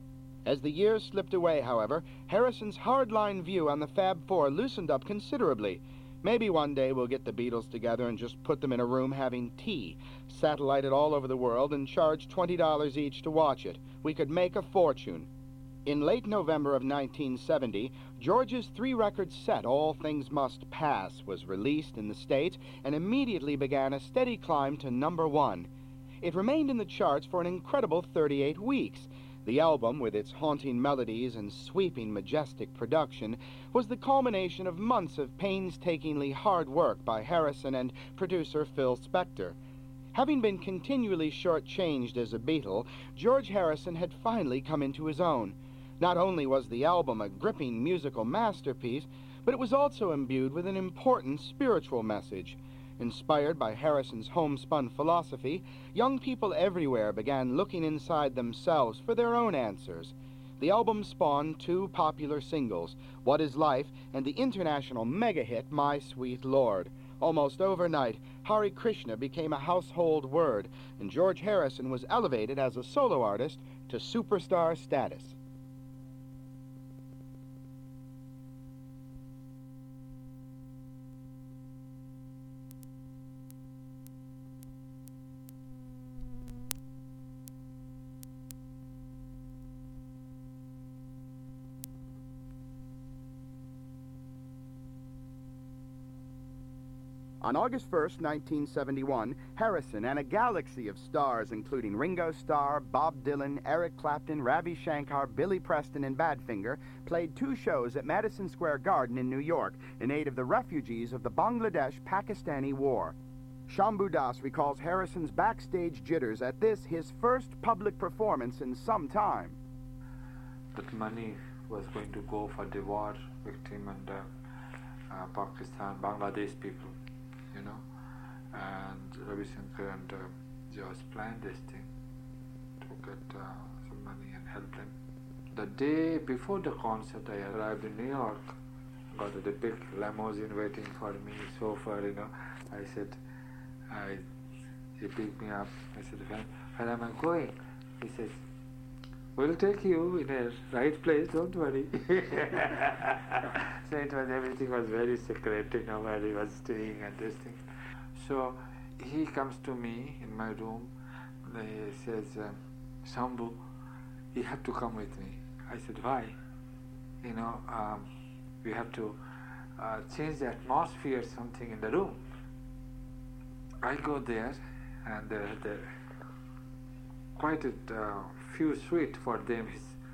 Speaker 2: As the years slipped away, however, Harrison's hardline view on the Fab Four loosened up considerably. Maybe one day we'll get the Beatles together and just put them in a room having tea, satellite it all over the world, and charge twenty dollars each to watch it. We could make a fortune. In late November of nineteen seventy, George's three-record set, All Things Must Pass, was released in the States and immediately began a steady climb to number one. It remained in the charts for an incredible thirty-eight weeks. The album, with its haunting melodies and sweeping, majestic production, was the culmination of months of painstakingly hard work by Harrison and producer Phil Spector. Having been continually shortchanged as a Beatle, George Harrison had finally come into his own. Not only was the album a gripping musical masterpiece, but it was also imbued with an important spiritual message. Inspired by Harrison's homespun philosophy, young people everywhere began looking inside themselves for their own answers. The album spawned two popular singles, What Is Life and the international mega-hit My Sweet Lord. Almost overnight, Hare Krishna became a household word, and George Harrison was elevated as a solo artist to superstar status. On August first, nineteen seventy-one, Harrison and a galaxy of stars, including Ringo Starr, Bob Dylan, Eric Clapton, Ravi Shankar, Billy Preston, and Badfinger, played two shows at Madison Square Garden in New York in aid of the refugees of the Bangladesh-Pakistani War. Shambhu Das recalls Harrison's backstage jitters at this, his first public performance in some time.
Speaker 12: That money was going to go for the war victim and uh, uh, Pakistan, Bangladesh people. You know, and Ravi Shankar and uh, George planned this thing to get uh, some money and help them. The day before the concert, I arrived in New York, got a big limousine waiting for me, chauffeur, you know. I said, I, he picked me up. I said, when, when am I going? He says, we'll take you in a right place, don't worry. So it was, everything was very secret, you know, where he was staying and this thing. So he comes to me in my room, he says, um, Shambhu, you have to come with me. I said, why? You know, um, we have to uh, change the atmosphere, something in the room. I go there, and uh, the quite a uh, few suite for them is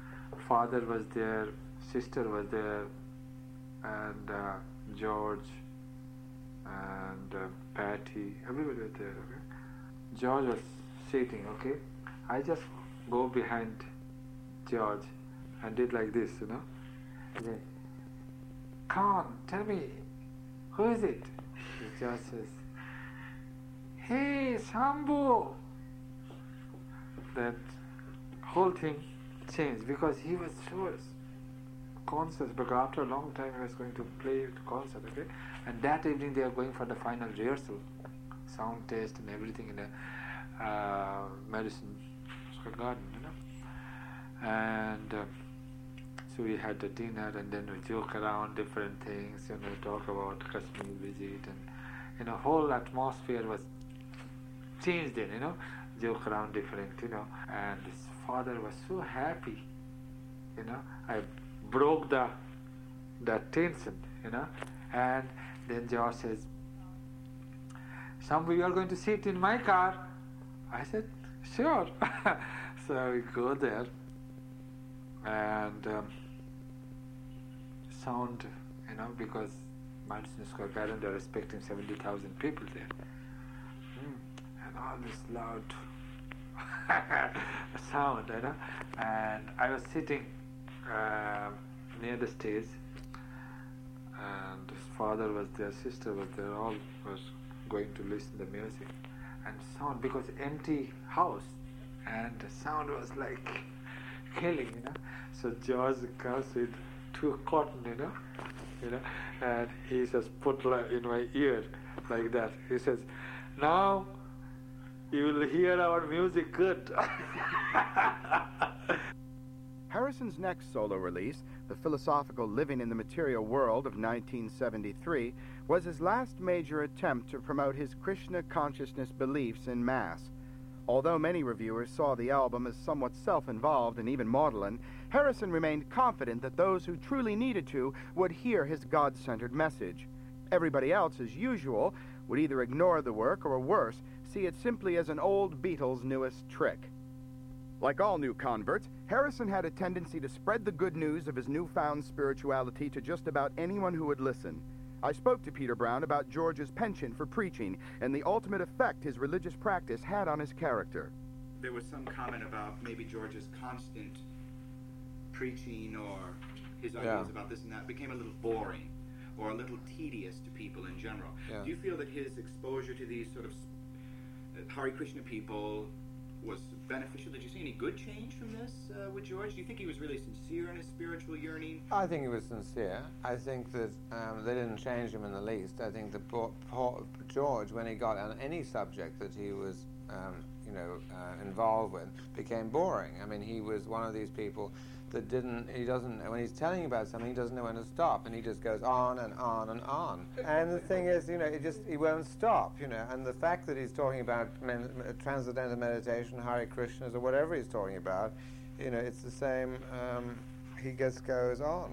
Speaker 12: father was there, sister was there, and uh, George and uh, Patty, everybody was there. Okay? George was sitting, okay? I just go behind George and did like this, you know. And then, come on, tell me, who is it? George says, hey, Shambhu! That whole thing changed because he was so conscious, because after a long time he was going to play the concert, okay? And that evening they are going for the final rehearsal, sound test and everything in the uh, Madison Square Garden, you know. And uh, so we had the dinner, and then we joke around different things, you know, talk about Kashmir visit, and you know, whole atmosphere was changed then, you know, joke around different, you know. And his father was so happy, you know. I broke the the tension, you know. And then George says, Shambhu, you are going to sit in my car. I said, sure. So we go there, and um, sound, you know, because Madison Square Garden, they're expecting seventy thousand people there. Mm. And all this loud sound, you know. And I was sitting uh, near the stage, and his father was there, sister was there, all was going to listen to the music. And sound, because empty house, and the sound was like killing, you know. So George comes with two cotton, you know, you know, and he just put like in my ear like that. He says, now you will hear our music good.
Speaker 2: Harrison's next solo release, the philosophical Living in the Material World of nineteen seventy-three, was his last major attempt to promote his Krishna consciousness beliefs in mass. Although many reviewers saw the album as somewhat self-involved and even maudlin, Harrison remained confident that those who truly needed to would hear his God-centered message. Everybody else, as usual, would either ignore the work or, worse, see it simply as an old Beatles' newest trick. Like all new converts, Harrison had a tendency to spread the good news of his newfound spirituality to just about anyone who would listen. I spoke to Peter Brown about George's penchant for preaching and the ultimate effect his religious practice had on his character. There was some comment about maybe George's constant preaching or his ideas
Speaker 16: Yeah.
Speaker 2: about this and that became a little boring or a little tedious to people in general.
Speaker 16: Yeah.
Speaker 2: Do you feel that his exposure to these sort of uh, Hare Krishna people was beneficial? Did you see any good change from this uh, with George? Do you think he was really sincere in his spiritual yearning?
Speaker 16: I think he was sincere. I think that um, they didn't change him in the least. I think that poor, poor George, when he got on any subject that he was, um, you know, uh, involved with, became boring. I mean, he was one of these people that didn't, he doesn't, when he's telling you about something, he doesn't know when to stop, and he just goes on and on and on. And the thing is, you know, it just, he won't stop, you know, and the fact that he's talking about men, transcendental meditation, Hare Krishnas, or whatever he's talking about, you know, it's the same, um, he just goes on.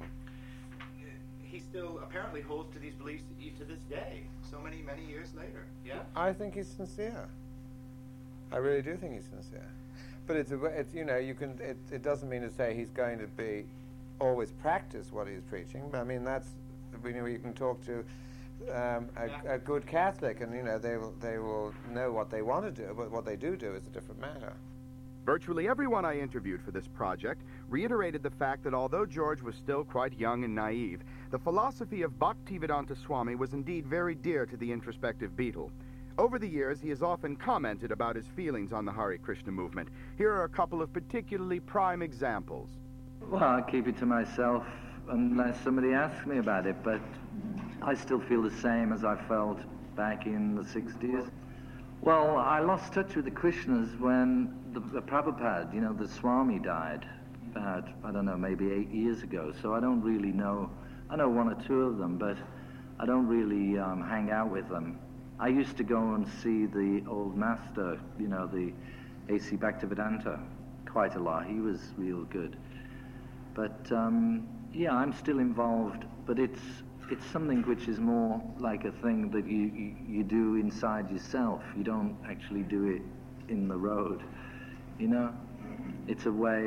Speaker 2: He still apparently holds to these beliefs to this day, so many, many years later, yeah?
Speaker 16: I think he's sincere. I really do think he's sincere. But it's, a, it's you know, you can. It, it doesn't mean to say he's going to be always practice what he's preaching. But I mean, that's, you know, you can talk to um, a, a good Catholic, and you know, they will they will know what they want to do. But what they do do is a different matter.
Speaker 2: Virtually everyone I interviewed for this project reiterated the fact that although George was still quite young and naive, the philosophy of Bhaktivedanta Swami was indeed very dear to the introspective Beatle. Over the years, he has often commented about his feelings on the Hare Krishna movement. Here are a couple of particularly prime examples.
Speaker 18: Well, I keep it to myself unless somebody asks me about it, but I still feel the same as I felt back in the sixties. Well, I lost touch with the Krishnas when the, the Prabhupada, you know, the Swami died about, I don't know, maybe eight years ago, so I don't really know. I know one or two of them, but I don't really um, hang out with them. I used to go and see the old master, you know, the A C Bhaktivedanta, quite a lot. He was real good. But, um, yeah, I'm still involved, but it's it's something which is more like a thing that you, you, you do inside yourself. You don't actually do it in the road, you know? It's a way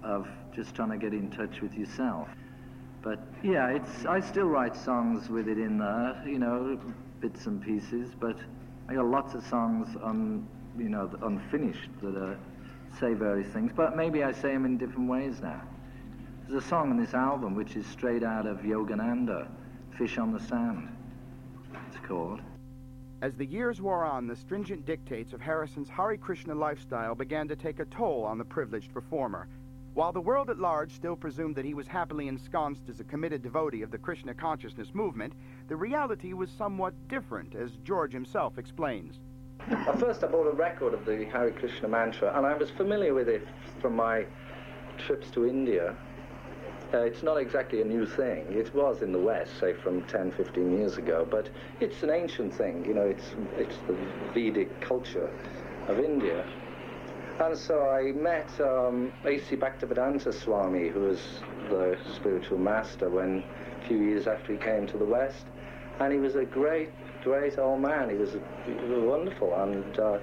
Speaker 18: of just trying to get in touch with yourself. But yeah, it's I still write songs with it in there, you know, bits and pieces, but I got lots of songs on, you know, unfinished that uh, say various things, but maybe I say them in different ways now. There's a song on this album which is straight out of Yogananda, Fish on the Sand, it's called.
Speaker 2: As the years wore on, the stringent dictates of Harrison's Hare Krishna lifestyle began to take a toll on the privileged performer. While the world at large still presumed that he was happily ensconced as a committed devotee of the Krishna consciousness movement, the reality was somewhat different, as George himself explains.
Speaker 5: At first I bought a record of the Hare Krishna mantra, and I was familiar with it from my trips to India. Uh, it's not exactly a new thing. It was in the West, say from ten, fifteen years ago, but it's an ancient thing. You know, it's, it's the Vedic culture of India. And so I met um, A C Bhaktivedanta Swami, who was the spiritual master, when a few years after he came to the West. And he was a great, great old man. He was, he was wonderful. And uh,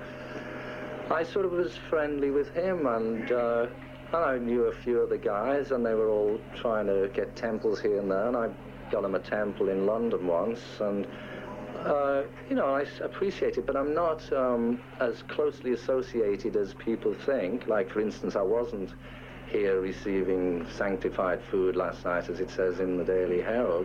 Speaker 5: I sort of was friendly with him, and, uh, and I knew a few of the guys, and they were all trying to get temples here and there. And I got them a temple in London once, and Uh, you know, I appreciate it, but I'm not um, as closely associated as people think. Like, for instance, I wasn't here receiving sanctified food last night, as it says in the Daily Herald.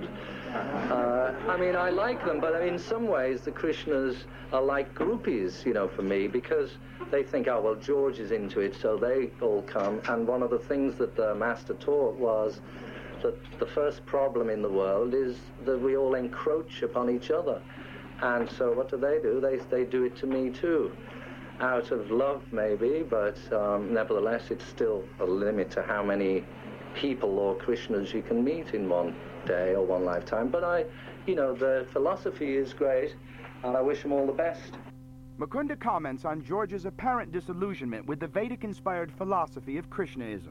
Speaker 5: Uh, I mean, I like them, but in some ways the Krishnas are like groupies, you know, for me, because they think, oh, well, George is into it, so they all come. And one of the things that the master taught was that the first problem in the world is that we all encroach upon each other. And so what do they do? They, they do it to me too. Out of love, maybe, but um, nevertheless, it's still a limit to how many people or Krishnas you can meet in one day or one lifetime. But I, you know, the philosophy is great, and I wish them all the best.
Speaker 2: Mukunda comments on George's apparent disillusionment with the Vedic-inspired philosophy of Krishnaism.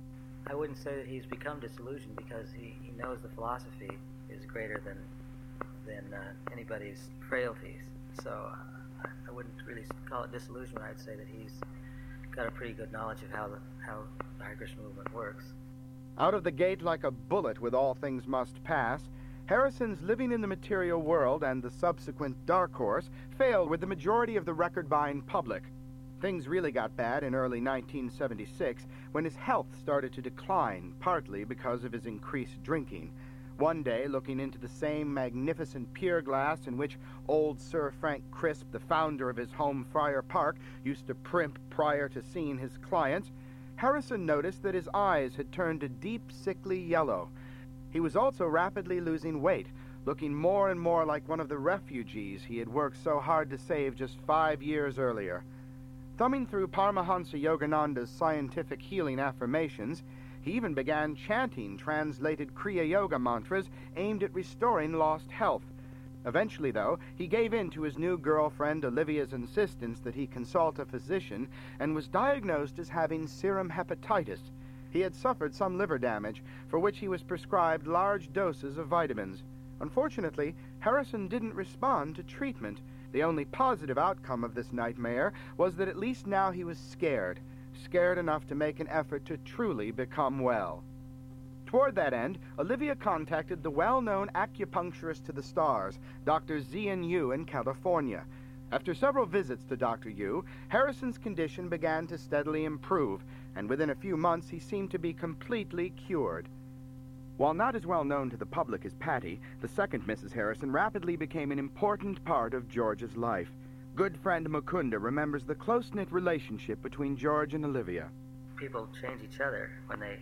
Speaker 14: I wouldn't say that he's become disillusioned, because he, he knows the philosophy is greater than than uh, anybody's frailties. So uh, I wouldn't really call it disillusionment. I'd say that he's got a pretty good knowledge of how the how the Hare Krishna movement works.
Speaker 2: Out of the gate like a bullet with All Things Must Pass, Harrison's Living in the Material World and the subsequent Dark Horse failed with the majority of the record-buying public. Things really got bad in early nineteen seventy-six, when his health started to decline, partly because of his increased drinking. One day, looking into the same magnificent pier glass in which old Sir Frank Crisp, the founder of his home Friar Park, used to primp prior to seeing his clients, Harrison noticed that his eyes had turned a deep, sickly yellow. He was also rapidly losing weight, looking more and more like one of the refugees he had worked so hard to save just five years earlier. Thumbing through Paramahansa Yogananda's scientific healing affirmations, he even began chanting translated Kriya Yoga mantras aimed at restoring lost health. Eventually, though, he gave in to his new girlfriend Olivia's insistence that he consult a physician and was diagnosed as having serum hepatitis. He had suffered some liver damage, for which he was prescribed large doses of vitamins. Unfortunately, Harrison didn't respond to treatment. The only positive outcome of this nightmare was that at least now he was scared. Scared enough to make an effort to truly become well. Toward that end, Olivia contacted the well-known acupuncturist to the stars, Doctor Zian Yu in California. After several visits to Doctor Yu, Harrison's condition began to steadily improve, and within a few months he seemed to be completely cured. While not as well known to the public as Patty, the second Missus Harrison rapidly became an important part of George's life. Good friend Mukunda remembers the close-knit relationship between George and Olivia.
Speaker 14: People change each other when they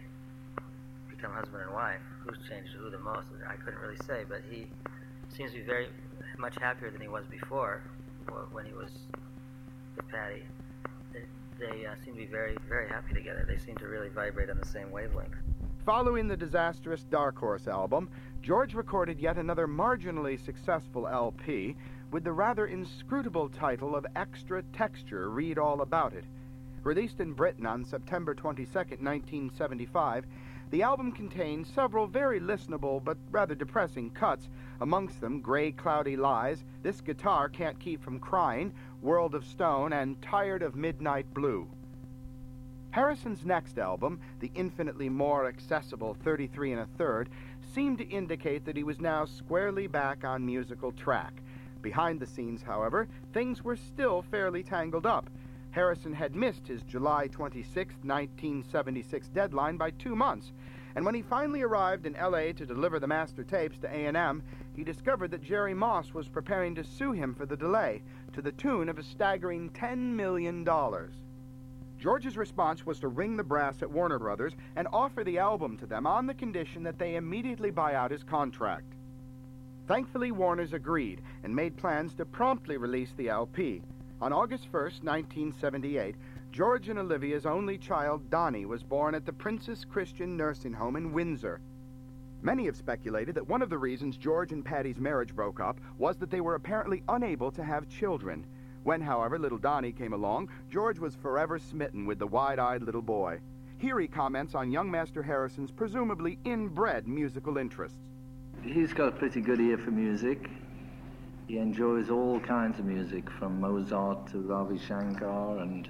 Speaker 14: become husband and wife. Who's changed who the most, I couldn't really say, but he seems to be very much happier than he was before when he was with Patty. They, they uh, seem to be very, very happy together. They seem to really vibrate on the same wavelength.
Speaker 2: Following the disastrous Dark Horse album, George recorded yet another marginally successful L P with the rather inscrutable title of Extra Texture, Read All About It. Released in Britain on September twenty-second, nineteen seventy-five, the album contains several very listenable but rather depressing cuts, amongst them Gray Cloudy Lies, This Guitar Can't Keep From Crying, World of Stone, and Tired of Midnight Blue. Harrison's next album, the infinitely more accessible thirty-three and a third, seemed to indicate that he was now squarely back on musical track. Behind the scenes, however, things were still fairly tangled up. Harrison had missed his July twenty-sixth, nineteen seventy-six deadline by two months, and when he finally arrived in L A to deliver the master tapes to A and M, he discovered that Jerry Moss was preparing to sue him for the delay, to the tune of a staggering ten million dollars. George's response was to ring the brass at Warner Brothers and offer the album to them on the condition that they immediately buy out his contract. Thankfully, Warner's agreed and made plans to promptly release the L P. On August first, nineteen seventy-eight, George and Olivia's only child, Donnie, was born at the Princess Christian Nursing Home in Windsor. Many have speculated that one of the reasons George and Patty's marriage broke up was that they were apparently unable to have children. When, however, little Donnie came along, George was forever smitten with the wide-eyed little boy. Here he comments on young Master Harrison's presumably inbred musical interests.
Speaker 18: He's got a pretty good ear for music. He enjoys all kinds of music, from Mozart to Ravi Shankar and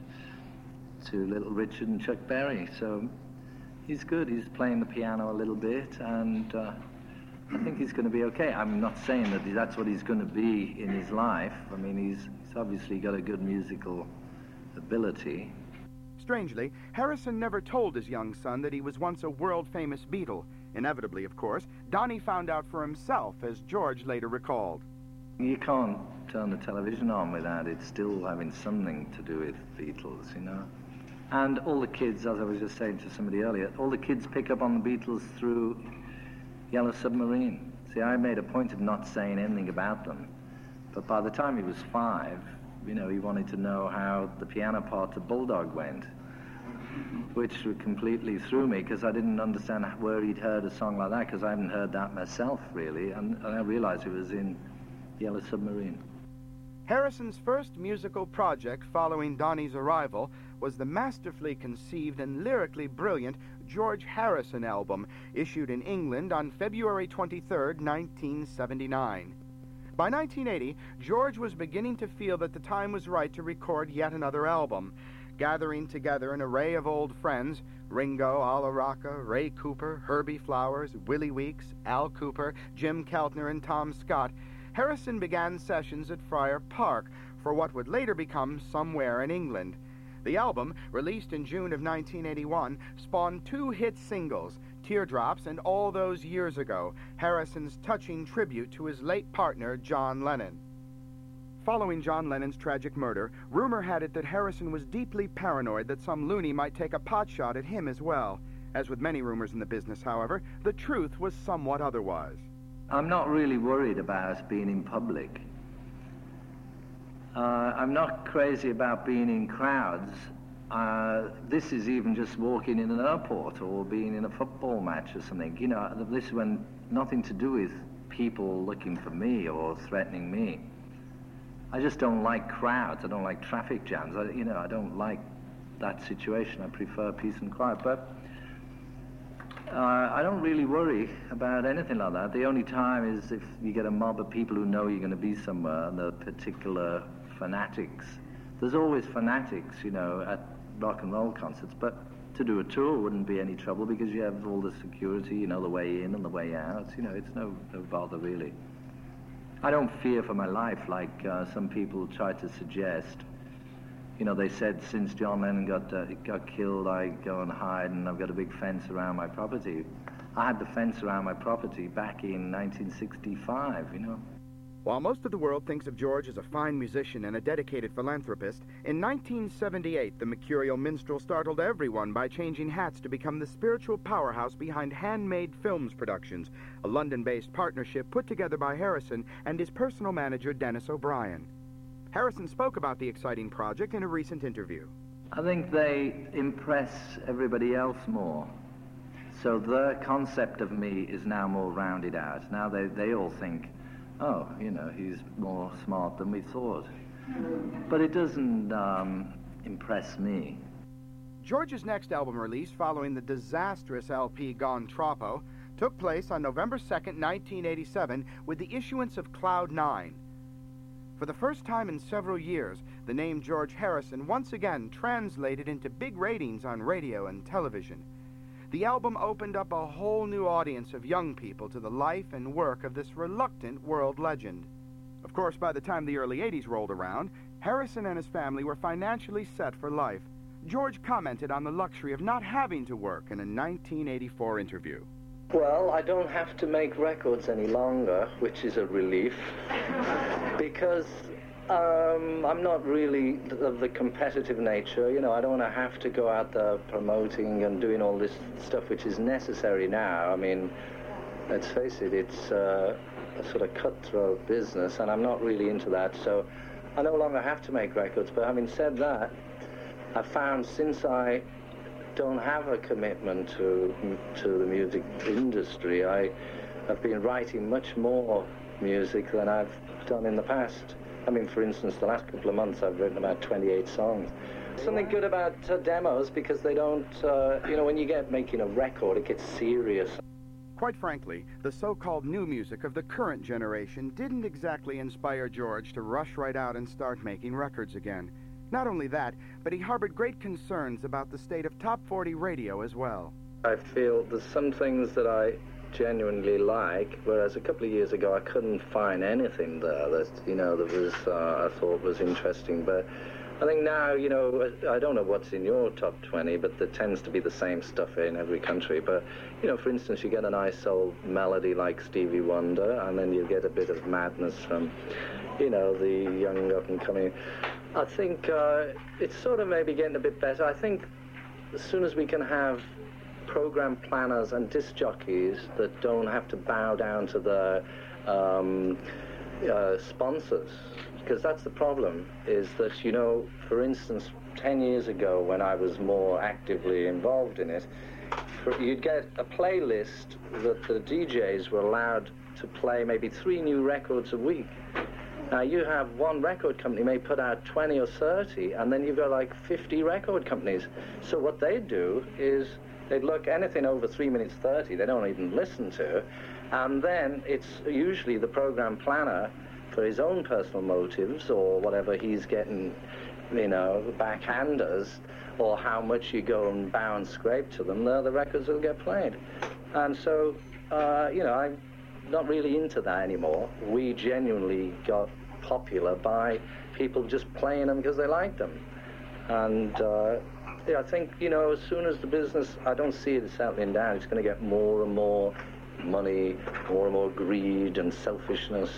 Speaker 18: to Little Richard and Chuck Berry. So he's good. He's playing the piano a little bit, and uh, I think he's going to be okay. I'm not saying that that's what he's going to be in his life. I mean, he's, he's obviously got a good musical ability.
Speaker 2: Strangely, Harrison never told his young son that he was once a world-famous Beatle. Inevitably, of course, Donnie found out for himself, as George later recalled.
Speaker 18: You can't turn the television on without it still having something to do with Beatles, you know. And all the kids, as I was just saying to somebody earlier, all the kids pick up on the Beatles through Yellow Submarine. See, I made a point of not saying anything about them. But by the time he was five, you know, he wanted to know how the piano part to Bulldog went, which completely threw me, because I didn't understand where he'd heard a song like that, because I hadn't heard that myself, really, and, and I realized it was in Yellow Submarine.
Speaker 2: Harrison's first musical project following Donnie's arrival was the masterfully conceived and lyrically brilliant George Harrison album, issued in England on February twenty-third, nineteen seventy-nine. By nineteen eighty, George was beginning to feel that the time was right to record yet another album. Gathering together an array of old friends, Ringo, Alla Rocca, Ray Cooper, Herbie Flowers, Willie Weeks, Al Cooper, Jim Keltner, and Tom Scott, Harrison began sessions at Friar Park for what would later become Somewhere in England. The album, released in June of nineteen eighty-one, spawned two hit singles, Teardrops and All Those Years Ago, Harrison's touching tribute to his late partner, John Lennon. Following John Lennon's tragic murder, rumor had it that Harrison was deeply paranoid that some loony might take a potshot at him as well. As with many rumors in the business, however, the truth was somewhat otherwise.
Speaker 18: I'm not really worried about being in public. Uh, I'm not crazy about being in crowds. Uh, this is even just walking in an airport or being in a football match or something. You know, this is when nothing to do with people looking for me or threatening me. I just don't like crowds. I don't like traffic jams. I, you know, I don't like that situation. I prefer peace and quiet. But uh, I don't really worry about anything like that. The only time is if you get a mob of people who know you're going to be somewhere, and the particular fanatics. There's always fanatics, you know, at rock and roll concerts, but to do a tour wouldn't be any trouble because you have all the security, you know, the way in and the way out. You know, it's no, no bother, really. I don't fear for my life like uh, some people try to suggest. You know, they said since John Lennon got, uh, got killed, I go and hide and I've got a big fence around my property. I had the fence around my property back in nineteen sixty-five, you know.
Speaker 2: While most of the world thinks of George as a fine musician and a dedicated philanthropist, in nineteen seventy-eight, the mercurial minstrel startled everyone by changing hats to become the spiritual powerhouse behind Handmade Films Productions, a London-based partnership put together by Harrison and his personal manager, Dennis O'Brien. Harrison spoke about the exciting project in a recent interview.
Speaker 18: I think they impress everybody else more. So their concept of me is now more rounded out. Now they, they all think, oh, you know, he's more smart than we thought. But it doesn't um, impress me.
Speaker 2: George's next album release, following the disastrous L P Gone Troppo, took place on November second, nineteen eighty-seven, with the issuance of Cloud Nine. For the first time in several years, the name George Harrison once again translated into big ratings on radio and television. The album opened up a whole new audience of young people to the life and work of this reluctant world legend. Of course, by the time the early eighties rolled around, Harrison and his family were financially set for life. George commented on the luxury of not having to work in a nineteen eighty-four interview.
Speaker 5: Well, I don't have to make records any longer, which is a relief, because um, I'm not really of the competitive nature. You know, I don't want to have to go out there promoting and doing all this stuff which is necessary now. I mean, let's face it, it's uh, a sort of cutthroat business, and I'm not really into that, so I no longer have to make records. But having said that, I found since I don't have a commitment to to the music industry, I have been writing much more music than I've done in the past. I mean, for instance, the last couple of months I've written about twenty-eight songs. Something good about uh, demos, because they don't, uh, you know, when you get making a record, it gets serious.
Speaker 2: Quite frankly, the so-called new music of the current generation didn't exactly inspire George to rush right out and start making records again. Not only that, but he harbored great concerns about the state of top forty radio as well.
Speaker 5: I feel there's some things that I genuinely like, whereas a couple of years ago I couldn't find anything there that, you know, that was, uh, I thought was interesting. But I think now, you know, I don't know what's in your top twenty, but there tends to be the same stuff in every country. But, you know, for instance, you get a nice old melody like Stevie Wonder, and then you get a bit of madness from, you know, the young up-and-coming. I think uh, it's sort of maybe getting a bit better. I think as soon as we can have program planners and disc jockeys that don't have to bow down to the um, uh, sponsors, because that's the problem, is that, you know, for instance, ten years ago when I was more actively involved in it, for, you'd get a playlist that the D Js were allowed to play maybe three new records a week. Now, you have one record company may put out twenty or thirty, and then you've got like fifty record companies. So what they do is they'd look anything over three minutes thirty, they don't even listen to, and then it's usually the program planner, for his own personal motives or whatever he's getting, you know, backhanders, or how much you go and bow and scrape to them, they're the records will get played. And so, uh, you know, I'm not really into that anymore. We genuinely got popular by people just playing them because they liked them. And uh, yeah, I think, you know, as soon as the business, I don't see it settling down, it's going to get more and more money, more and more greed and selfishness.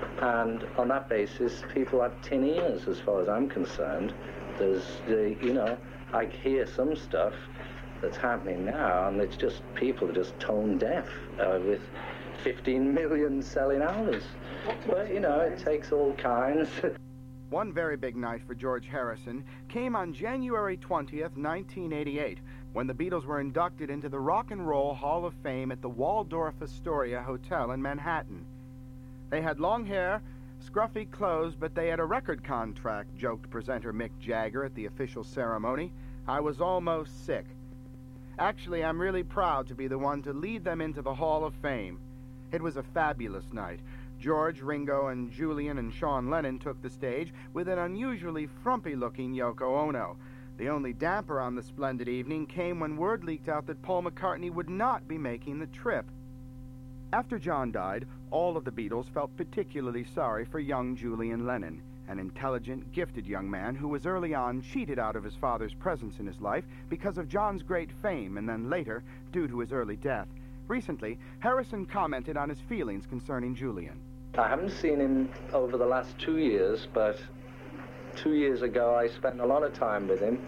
Speaker 5: And on that basis, people have tin ears as far as I'm concerned. There's, the, you know, I hear some stuff that's happening now, and it's just, people are just tone deaf uh, with fifteen million selling albums. But, you know, it takes all kinds.
Speaker 2: One very big night for George Harrison came on January twentieth, nineteen eighty-eight, when the Beatles were inducted into the Rock and Roll Hall of Fame at the Waldorf Astoria Hotel in Manhattan. They had long hair, scruffy clothes, but they had a record contract, joked presenter Mick Jagger at the official ceremony. I was almost sick. Actually, I'm really proud to be the one to lead them into the Hall of Fame. It was a fabulous night. George, Ringo, and Julian and Sean Lennon took the stage with an unusually frumpy-looking Yoko Ono. The only damper on the splendid evening came when word leaked out that Paul McCartney would not be making the trip. After John died, all of the Beatles felt particularly sorry for young Julian Lennon, an intelligent, gifted young man who was early on cheated out of his father's presence in his life because of John's great fame, and then later, due to his early death. Recently, Harrison commented on his feelings concerning Julian.
Speaker 5: I haven't seen him over the last two years, but two years ago I spent a lot of time with him,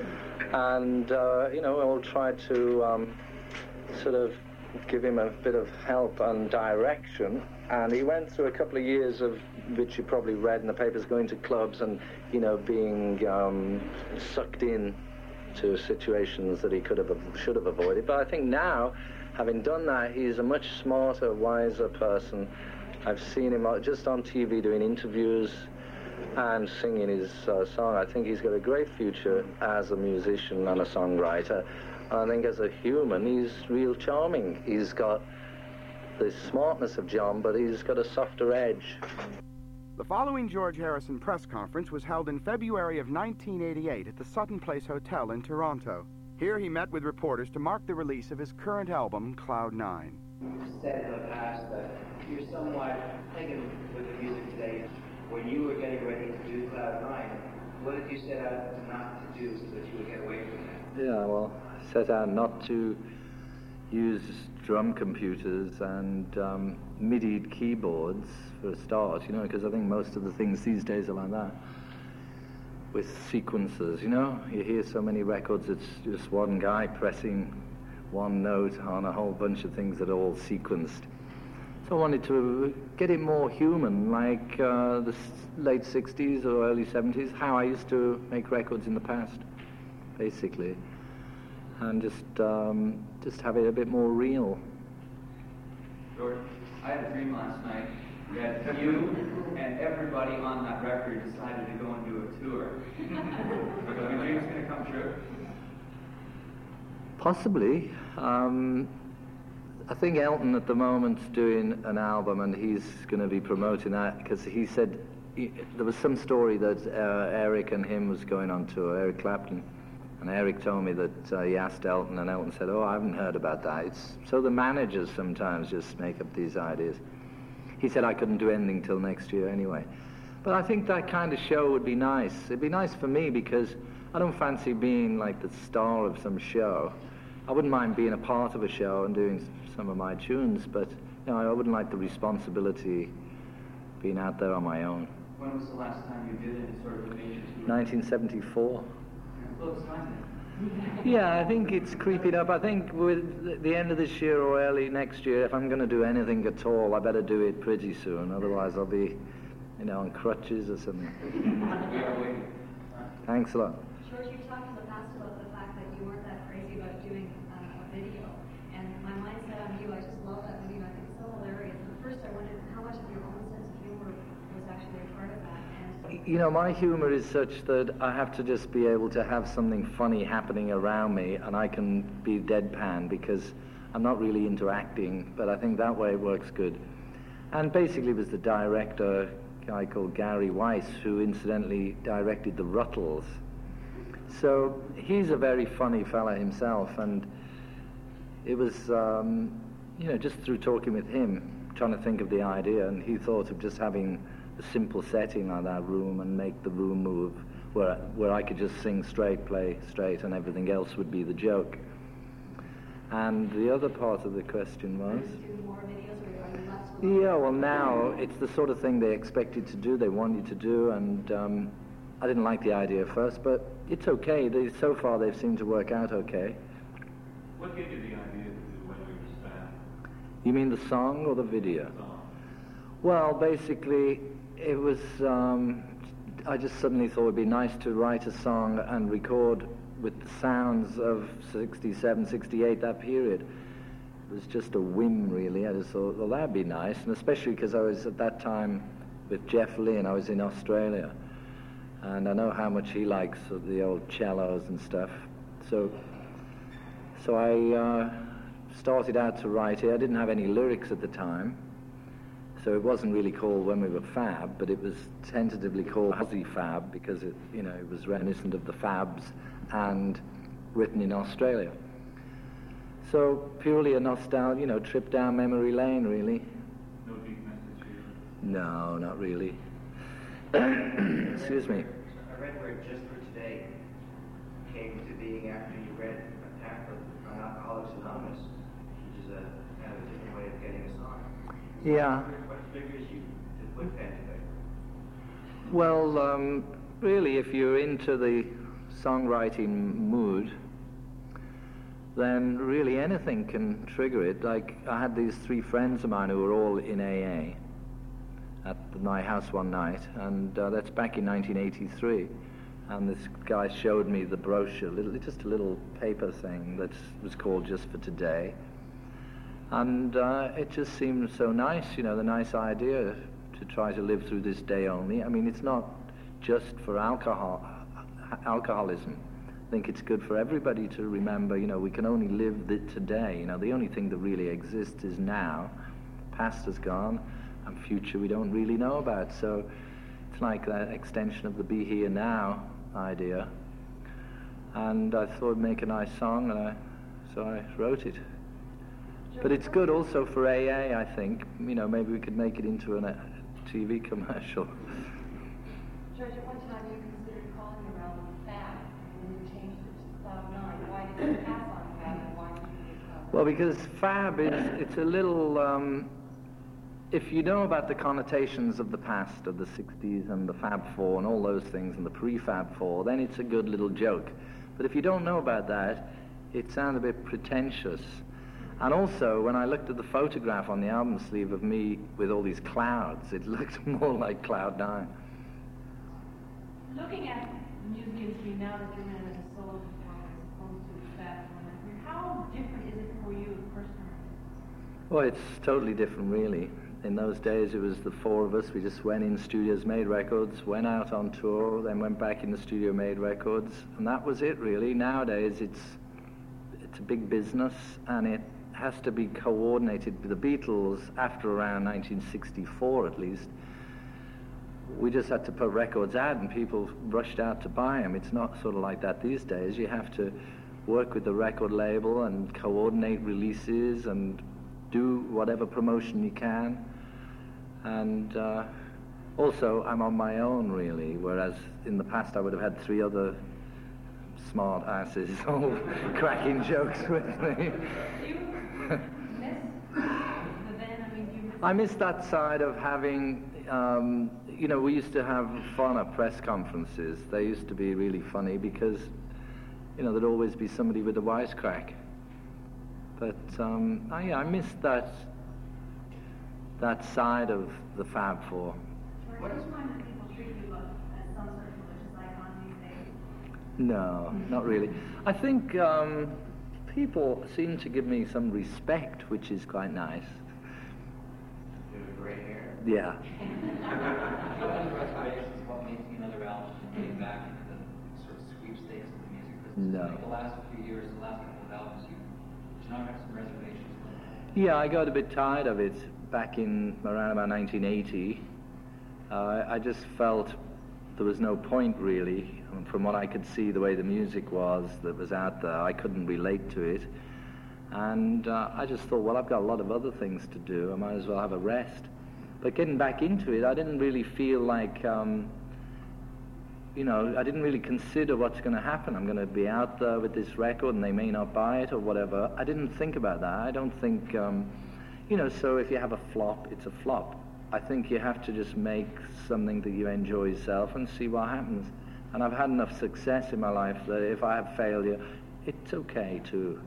Speaker 5: and, uh, you know, I'll try to um, sort of give him a bit of help and direction. And he went through a couple of years of, which you probably read in the papers, going to clubs and, you know, being um, sucked in to situations that he could have, should have avoided. But I think now, having done that, he's a much smarter, wiser person. I've seen him just on T V doing interviews and singing his uh, song. I think he's got a great future as a musician and a songwriter. I think as a human, he's real charming. He's got the smartness of John, but he's got a softer edge.
Speaker 2: The following George Harrison press conference was held in February of nineteen eighty-eight at the Sutton Place Hotel in Toronto. Here he met with reporters to mark the release of his current album, Cloud Nine.
Speaker 19: You've said in the past that you're somewhat taken with the music today. When you were getting ready to do Cloud Nine, what did you set out not to do so that you would get away from that?
Speaker 18: Yeah, well, I set out not to use drum computers and um, MIDI keyboards for a start, you know, because I think most of the things these days are like that. With sequencers, you know, you hear so many records, it's just one guy pressing one note on a whole bunch of things that are all sequenced. So I wanted to get it more human, like uh, the late sixties or early seventies, how I used to make records in the past, basically. And just um, just have it a bit more real.
Speaker 20: George, I had a dream last night that you and everybody on that record decided to go and do a tour. Are my dreams going to come true?
Speaker 18: Possibly. Um, I think Elton at the moment's doing an album and he's going to be promoting that because he said he, there was some story that uh, Eric and him was going on tour, Eric Clapton. And Eric told me that uh, he asked Elton, and Elton said, oh, I haven't heard about that. It's, so the managers sometimes just make up these ideas. He said I couldn't do anything till next year anyway. But I think that kind of show would be nice. It'd be nice for me because I don't fancy being like the star of some show. I wouldn't mind being a part of a show and doing some of my tunes, but you know, I wouldn't like the responsibility being out there on my own.
Speaker 20: When was the last time you did any sort of a major tour?
Speaker 18: nineteen seventy-four.
Speaker 20: Well, it's fine then.
Speaker 18: Yeah, I think it's creeping up. I think with the end of this year or early next year, if I'm going to do anything at all, I better do it pretty soon. Otherwise, I'll be, you know, on crutches or something.
Speaker 20: We are waiting.
Speaker 18: Thanks a lot.
Speaker 21: George, you talked in the past about the fact that you weren't that crazy about doing uh, a video, and my mind set on you. I just love that video. I think it's so hilarious. And at first, I wondered how much of your own sense of humor was actually a part of that. And
Speaker 18: You know, my humor is such that I have to just be able to have something funny happening around me, and I can be deadpan because I'm not really into acting, but I think that way it works good. And basically it was the director, a guy called Gary Weiss, who incidentally directed The Ruttles. So he's a very funny fella himself, and it was, um, you know, just through talking with him, trying to think of the idea, and he thought of just having a simple setting like that room and make the room move where where I could just sing straight, play straight, and everything else would be the joke. And the other part of the question was? Yeah, well now it's the sort of thing they expect you to do, they want you to do, and um, I didn't like the idea at first, but it's okay. They, so far they've seemed to work out okay.
Speaker 20: What gave you the idea to do When We Were Sad?
Speaker 18: You mean the song or the video?
Speaker 20: The song.
Speaker 18: Well, basically, it was, um, I just suddenly thought it'd be nice to write a song and record with the sounds of sixty-seven, sixty-eight, that period. It was just a whim, really. I just thought, well, that'd be nice, and especially because I was at that time with Jeff Lynne. I was in Australia, and I know how much he likes of the old cellos and stuff. So, so I uh, started out to write it. I didn't have any lyrics at the time. So it wasn't really called When We Were Fab, but it was tentatively called Aussie Fab because it, you know, it was reminiscent of the Fabs and written in Australia. So purely a nostalgia, you know, trip down memory lane, really.
Speaker 20: No deep message here?
Speaker 18: No, not really. Excuse me.
Speaker 19: I read where Just for Today came to being after you read a pamphlet on Alcoholics Anonymous, which is a kind of a different way of getting a song.
Speaker 18: Yeah.
Speaker 19: What figures you to put pen to paper?
Speaker 18: Well, um, really, if you're into the songwriting mood, then really anything can trigger it. Like, I had these three friends of mine who were all in A A at my house one night, and uh, that's back in nineteen eighty-three. And this guy showed me the brochure, little, just a little paper thing that was called Just for Today. And uh, it just seemed so nice, you know, the nice idea to try to live through this day only. I mean, it's not just for alcohol, alcoholism. I think it's good for everybody to remember, you know, we can only live the today. You know, the only thing that really exists is now. Past is gone, and future we don't really know about. So it's like that extension of the Be Here Now idea. And I thought I'd make a nice song, and I, so I wrote it. But it's good also for A A, I think. You know, maybe we could make it into a T V commercial.
Speaker 21: George, at one time you considered calling your album Fab, and you changed it to Cloud Nine. Why did you pass on Fab, and why did you do Cloud Nine?
Speaker 18: Well, because Fab is, it's a little, um, if you know about the connotations of the past, of the sixties and the Fab Four and all those things and the pre-Fab Four, then it's a good little joke. But if you don't know about that, it sounds a bit pretentious. And also, when I looked at the photograph on the album sleeve of me with all these clouds, it looked more like Cloud Nine.
Speaker 21: Looking at the music industry now that you're in as a solo performer as opposed to Fab Four, how different is it for you personally?
Speaker 18: Well, it's totally different, really. In those days, it was the four of us. We just went in studios, made records, went out on tour, then went back in the studio, made records, and that was it, really. Nowadays, it's it's a big business, and it has to be coordinated with the Beatles after around nineteen sixty-four, at least. We just had to put records out, and people rushed out to buy them. It's not sort of like that these days. You have to work with the record label and coordinate releases and do whatever promotion you can. And uh, also, I'm on my own, really, whereas in the past I would have had three other smart asses all cracking jokes with me. I miss that side of having, um, you know, we used to have fun at press conferences. They used to be really funny because, you know, there'd always be somebody with a wisecrack. But um, I, I miss that that side of the Fab Four.
Speaker 21: What is one that people treat you as some sort of religious icon these days?
Speaker 18: No, not really. I think um, people seem to give me some respect, which is quite nice.
Speaker 19: You have great hair.
Speaker 18: Yeah.
Speaker 20: What makes another album getting back into the sort of sweepstakes of the music business?
Speaker 18: No.
Speaker 20: Like the last few years, the last couple of albums, you did not have some reservations.
Speaker 18: Yeah, I got a bit tired of it back in around about nineteen eighty. Uh, I just felt there was no point, really. From what I could see, the way the music was that was out there, I couldn't relate to it. And uh, I just thought, well, I've got a lot of other things to do. I might as well have a rest. But getting back into it, I didn't really feel like, um, you know, I didn't really consider what's going to happen. I'm going to be out there with this record and they may not buy it or whatever. I didn't think about that. I don't think, um, you know, so if you have a flop, it's a flop. I think you have to just make something that you enjoy yourself and see what happens. And I've had enough success in my life that if I have failure, it's okay too.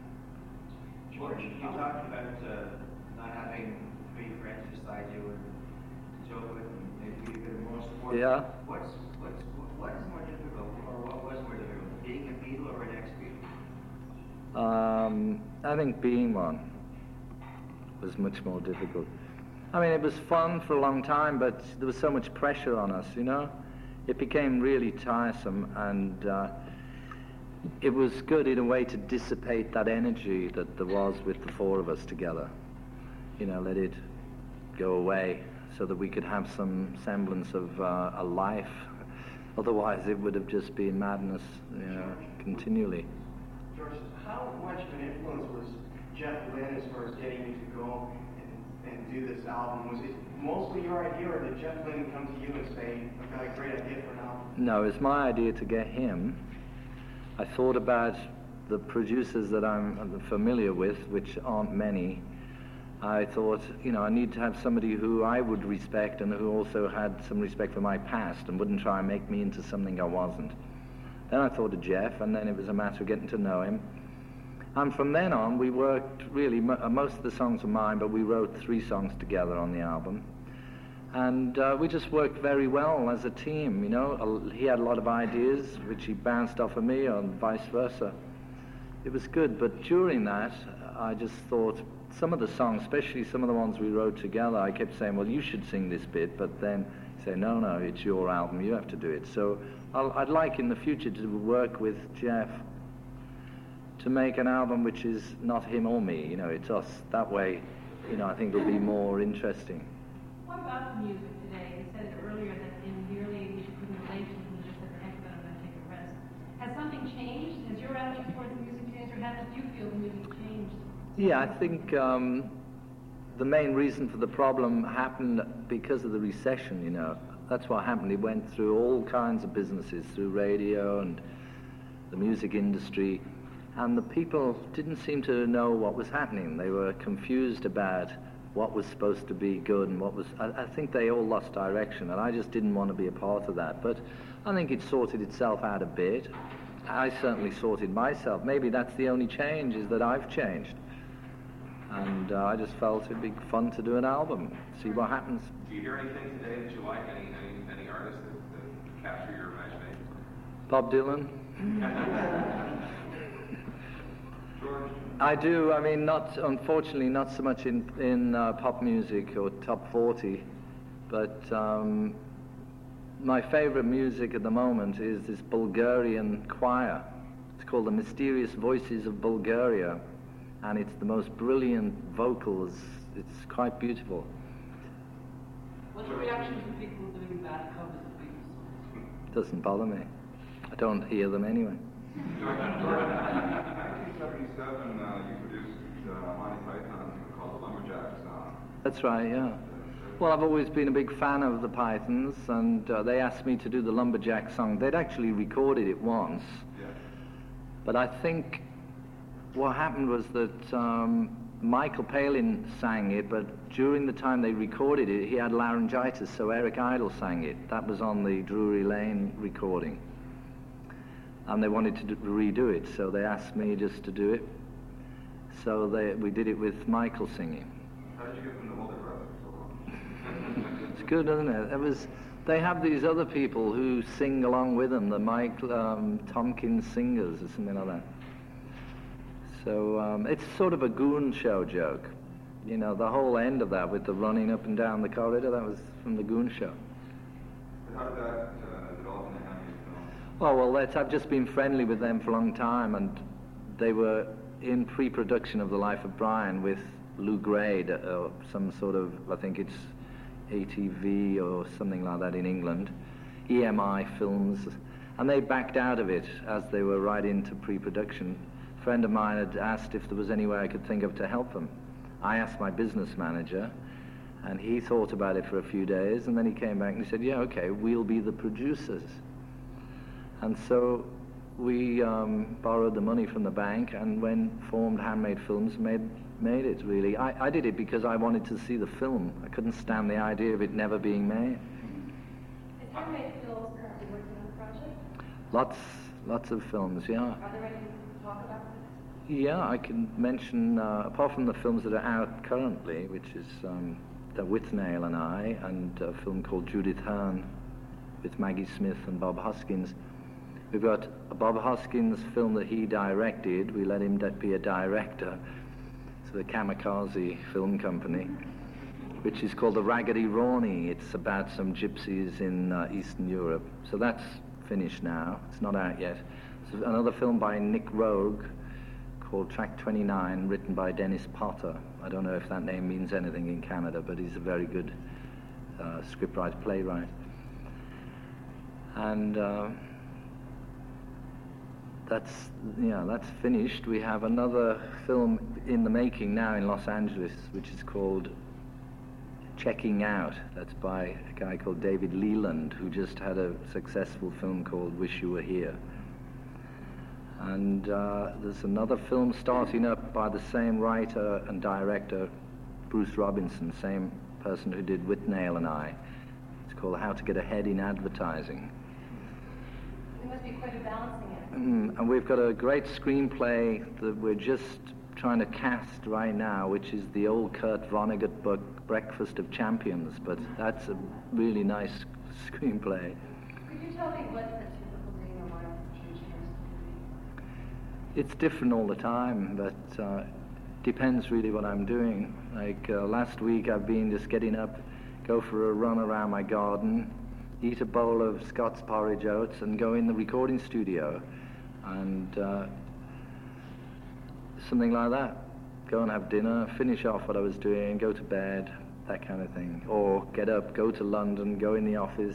Speaker 19: George, you talked about uh, not having three friends beside you and to joke with and maybe be a bit more support.
Speaker 18: Yeah.
Speaker 19: What's, what's, what is more difficult, or what was more difficult, being a Beatle or an ex-Beatle?
Speaker 18: Um, I think being one was much more difficult. I mean, it was fun for a long time, but there was so much pressure on us, you know? It became really tiresome, and uh, it was good in a way to dissipate that energy that there was with the four of us together. You know, let it go away so that we could have some semblance of uh, a life. Otherwise, it would have just been madness, you know, continually.
Speaker 1: George, how much of an influence was Jeff Lynne as far as getting you to go and, and do this album? Was it mostly your idea, or did Jeff Lynne come to you and say, I've got a great idea for an album?
Speaker 18: No, it's my idea to get him. I thought about the producers that I'm familiar with, which aren't many. I thought, you know, I need to have somebody who I would respect and who also had some respect for my past and wouldn't try and make me into something I wasn't. Then I thought of Jeff, and then it was a matter of getting to know him. And from then on, we worked really, most of the songs were mine, but we wrote three songs together on the album. And uh, we just worked very well as a team, you know. He had a lot of ideas, which he bounced off of me, and vice versa. It was good, but during that, I just thought, some of the songs, especially some of the ones we wrote together, I kept saying, well, you should sing this bit, but then say, no, no, it's your album, you have to do it. So I'll, I'd like in the future to work with Jeff to make an album which is not him or me, you know, it's us. That way, you know, I think it'll be more interesting.
Speaker 3: What about the music today? You said earlier that in the early eighties you couldn't relate to it and you just said, heck of it, I'm going to take a rest. Has something changed? Has your attitude towards the music changed, or how did you feel the music changed?
Speaker 18: Yeah, I think um, the main reason for the problem happened because of the recession, you know. That's what happened. It went through all kinds of businesses, through radio and the music industry, and the people didn't seem to know what was happening. They were confused about what was supposed to be good and what was... I, I think they all lost direction, and I just didn't want to be a part of that. But I think it sorted itself out a bit. I certainly sorted myself. Maybe that's the only change, is that I've changed. And uh, I just felt it'd be fun to do an album, see what happens.
Speaker 22: Do you hear anything today that you like? Any any, any artists that, that capture your imagination?
Speaker 18: Bob Dylan?
Speaker 22: George?
Speaker 18: I do. I mean, not unfortunately, not so much in in uh, pop music or top forty, but um, my favorite music at the moment is this Bulgarian choir. It's called the Mysterious Voices of Bulgaria, and it's the most brilliant vocals. It's quite beautiful.
Speaker 23: What's your reaction to people doing bad covers of Beatles songs?
Speaker 18: Doesn't bother me. I don't hear them anyway.
Speaker 22: nineteen seventy-seven, uh, you produced uh, Monty Python called the Lumberjack song.
Speaker 18: That's right, yeah. Well, I've always been a big fan of the Pythons, and uh, they asked me to do the Lumberjack song. They'd actually recorded it once,
Speaker 22: Yeah.
Speaker 18: but I think what happened was that um, Michael Palin sang it, but during the time they recorded it, he had laryngitis, so Eric Idle sang it. That was on the Drury Lane recording. And they wanted to do, redo it, so they asked me just to do it. So they, we did it with Michael singing.
Speaker 22: How did you get them to hold their breath for so long?
Speaker 18: It's good, isn't it? It was. They have these other people who sing along with them, the Mike um, Tompkins Singers or something like that. So um, it's sort of a Goon Show joke. You know, the whole end of that with the running up and down the corridor, that was from the Goon Show.
Speaker 22: How did that uh, develop in the Hamilton film?
Speaker 18: Oh, well, that's, I've just been friendly with them for a long time, and they were in pre-production of The Life of Brian with Lou Grade, or some sort of, I think it's A T V or something like that in England, E M I Films, and they backed out of it as they were right into pre-production. A friend of mine had asked if there was any way I could think of to help them. I asked my business manager, and he thought about it for a few days, and then he came back and he said, yeah, okay, we'll be the producers. And so we um, borrowed the money from the bank and when formed Handmade Films, made made it, really. I, I did it because I wanted to see the film. I couldn't stand the idea of it never being made.
Speaker 21: Is Handmade Films currently working on a project?
Speaker 18: Lots, lots of films, yeah.
Speaker 21: Are there any to talk about this?
Speaker 18: Yeah, I can mention, uh, apart from the films that are out currently, which is um, The Withnail and I, and a film called Judith Hearn with Maggie Smith and Bob Hoskins. We've got a Bob Hoskins film that he directed. We let him be a director. It's the Kamikaze Film Company, which is called The Raggedy Rawnie. It's about some gypsies in uh, Eastern Europe. So that's finished now. It's not out yet. There's another film by Nick Rogue called Track twenty-nine, written by Dennis Potter. I don't know if that name means anything in Canada, but he's a very good uh, scriptwriter, playwright. And uh, that's, yeah, that's finished. We have another film in the making now in Los Angeles, which is called Checking Out. That's by a guy called David Leland, who just had a successful film called Wish You Were Here. And uh, there's another film starting up by the same writer and director, Bruce Robinson, same person who did Withnail and I. It's called How to Get Ahead in Advertising.
Speaker 21: There must be quite a balancing act.
Speaker 18: Mm, and we've got a great screenplay that we're just trying to cast right now, which is the old Kurt Vonnegut book, Breakfast of Champions, but that's a really nice screenplay.
Speaker 21: Could you tell me what a typical day in the life of George Harrison would be?
Speaker 18: It's different all the time, but uh, depends really what I'm doing. Like uh, last week I've been just getting up, go for a run around my garden, eat a bowl of Scott's porridge oats and go in the recording studio and uh, something like that. Go and have dinner, finish off what I was doing, go to bed, that kind of thing. Or get up, go to London, go in the office.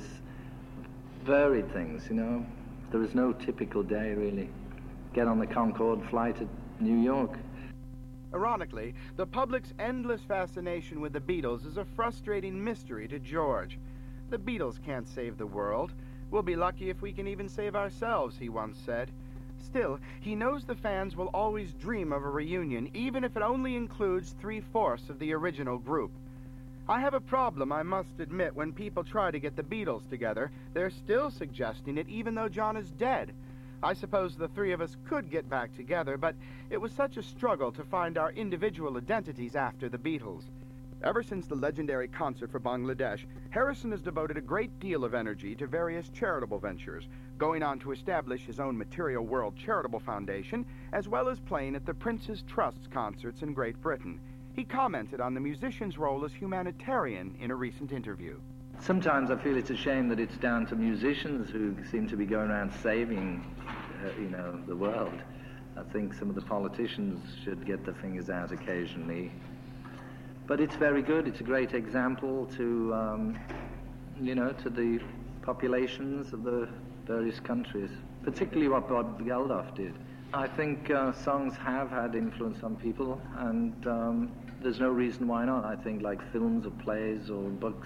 Speaker 18: Varied things, you know. There is no typical day, really. Get on the Concorde, fly to New York.
Speaker 2: Ironically, the public's endless fascination with the Beatles is a frustrating mystery to George. The Beatles can't save the world. We'll be lucky if we can even save ourselves, he once said. Still, he knows the fans will always dream of a reunion, even if it only includes three-fourths of the original group. I have a problem, I must admit, when people try to get the Beatles together. They're still suggesting it even though John is dead. I suppose the three of us could get back together, but it was such a struggle to find our individual identities after the Beatles. Ever since the legendary concert for Bangladesh, Harrison has devoted a great deal of energy to various charitable ventures, going on to establish his own Material World Charitable Foundation, as well as playing at the Prince's Trust's concerts in Great Britain. He commented on the musician's role as humanitarian in a recent interview.
Speaker 18: Sometimes I feel it's a shame that it's down to musicians who seem to be going around saving, uh, you know, the world. I think some of the politicians should get their fingers out occasionally. But it's very good. It's a great example to, um, you know, to the populations of the various countries, particularly what Bob Geldof did. I think uh, songs have had influence on people, and um, there's no reason why not. I think like films or plays or books,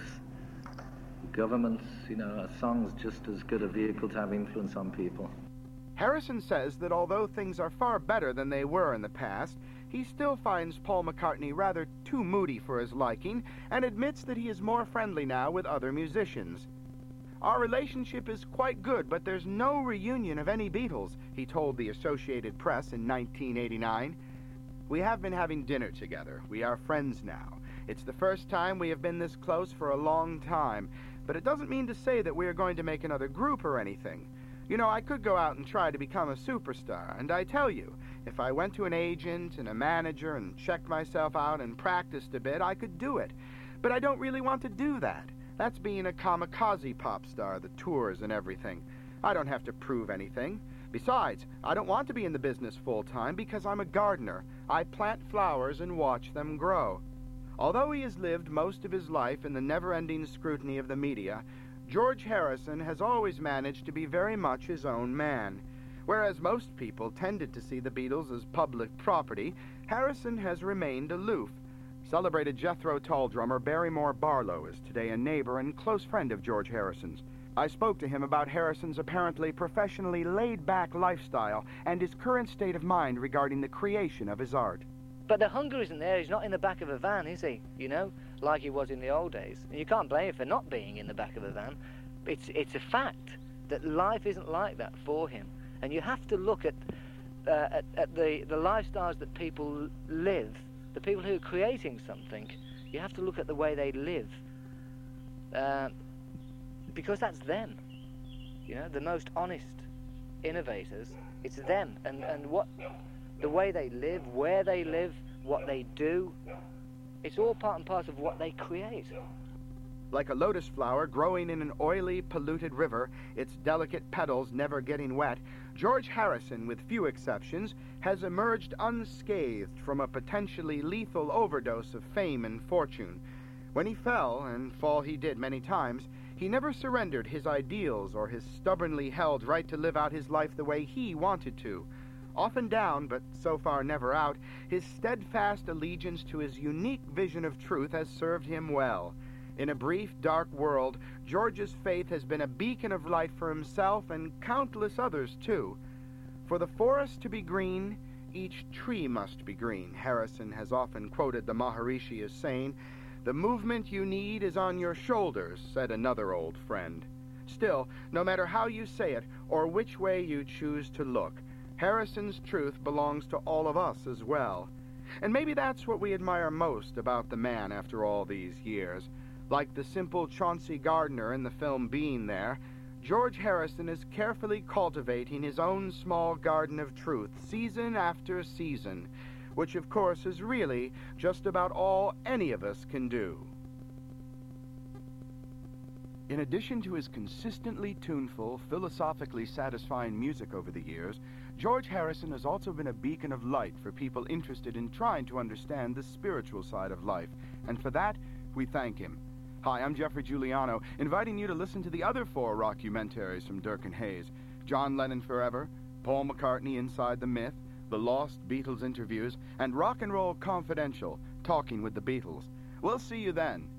Speaker 18: governments, you know, a song's just as good a vehicle to have influence on people.
Speaker 2: Harrison says that although things are far better than they were in the past, he still finds Paul McCartney rather too moody for his liking, and admits that he is more friendly now with other musicians. Our relationship is quite good, but there's no reunion of any Beatles, he told the Associated Press in nineteen eighty-nine. We have been having dinner together. We are friends now. It's the first time we have been this close for a long time, but it doesn't mean to say that we are going to make another group or anything. You know, I could go out and try to become a superstar, and I tell you, if I went to an agent and a manager and checked myself out and practiced a bit, I could do it. But I don't really want to do that. That's being a kamikaze pop star, the tours and everything. I don't have to prove anything. Besides, I don't want to be in the business full-time because I'm a gardener. I plant flowers and watch them grow. Although he has lived most of his life in the never-ending scrutiny of the media, George Harrison has always managed to be very much his own man. Whereas most people tended to see the Beatles as public property, Harrison has remained aloof. Celebrated Jethro Tull drummer Barrymore Barlow is today a neighbor and close friend of George Harrison's. I spoke to him about Harrison's apparently professionally laid-back lifestyle and his current state of mind regarding the creation of his art.
Speaker 6: But the hunger isn't there. He's not in the back of a van, is he? You know, like he was in the old days. And you can't blame him for not being in the back of a van. It's, it's a fact that life isn't like that for him. And you have to look at, uh, at, at the, the lifestyles that people live, the people who are creating something. You have to look at the way they live. Uh, because that's them. You know, the most honest innovators, it's them. And, and what... the way they live, where they live, what they do, it's all part and parcel of what they create.
Speaker 2: Like a lotus flower growing in an oily, polluted river, its delicate petals never getting wet, George Harrison, with few exceptions, has emerged unscathed from a potentially lethal overdose of fame and fortune. When he fell, and fall he did many times, he never surrendered his ideals or his stubbornly held right to live out his life the way he wanted to. Often down, but so far never out, his steadfast allegiance to his unique vision of truth has served him well. In a brief, dark world, George's faith has been a beacon of light for himself and countless others, too. For the forest to be green, each tree must be green, Harrison has often quoted the Maharishi as saying. The movement you need is on your shoulders, said another old friend. Still, no matter how you say it, or which way you choose to look, Harrison's truth belongs to all of us as well. And maybe that's what we admire most about the man after all these years. Like the simple Chauncey Gardiner in the film Being There, George Harrison is carefully cultivating his own small garden of truth season after season, which of course is really just about all any of us can do. In addition to his consistently tuneful, philosophically satisfying music over the years, George Harrison has also been a beacon of light for people interested in trying to understand the spiritual side of life, and for that, we thank him. Hi, I'm Jeffrey Giuliano, inviting you to listen to the other four rockumentaries from Dirk and Hayes: John Lennon Forever, Paul McCartney Inside the Myth, The Lost Beatles Interviews, and Rock and Roll Confidential, Talking with the Beatles. We'll see you then.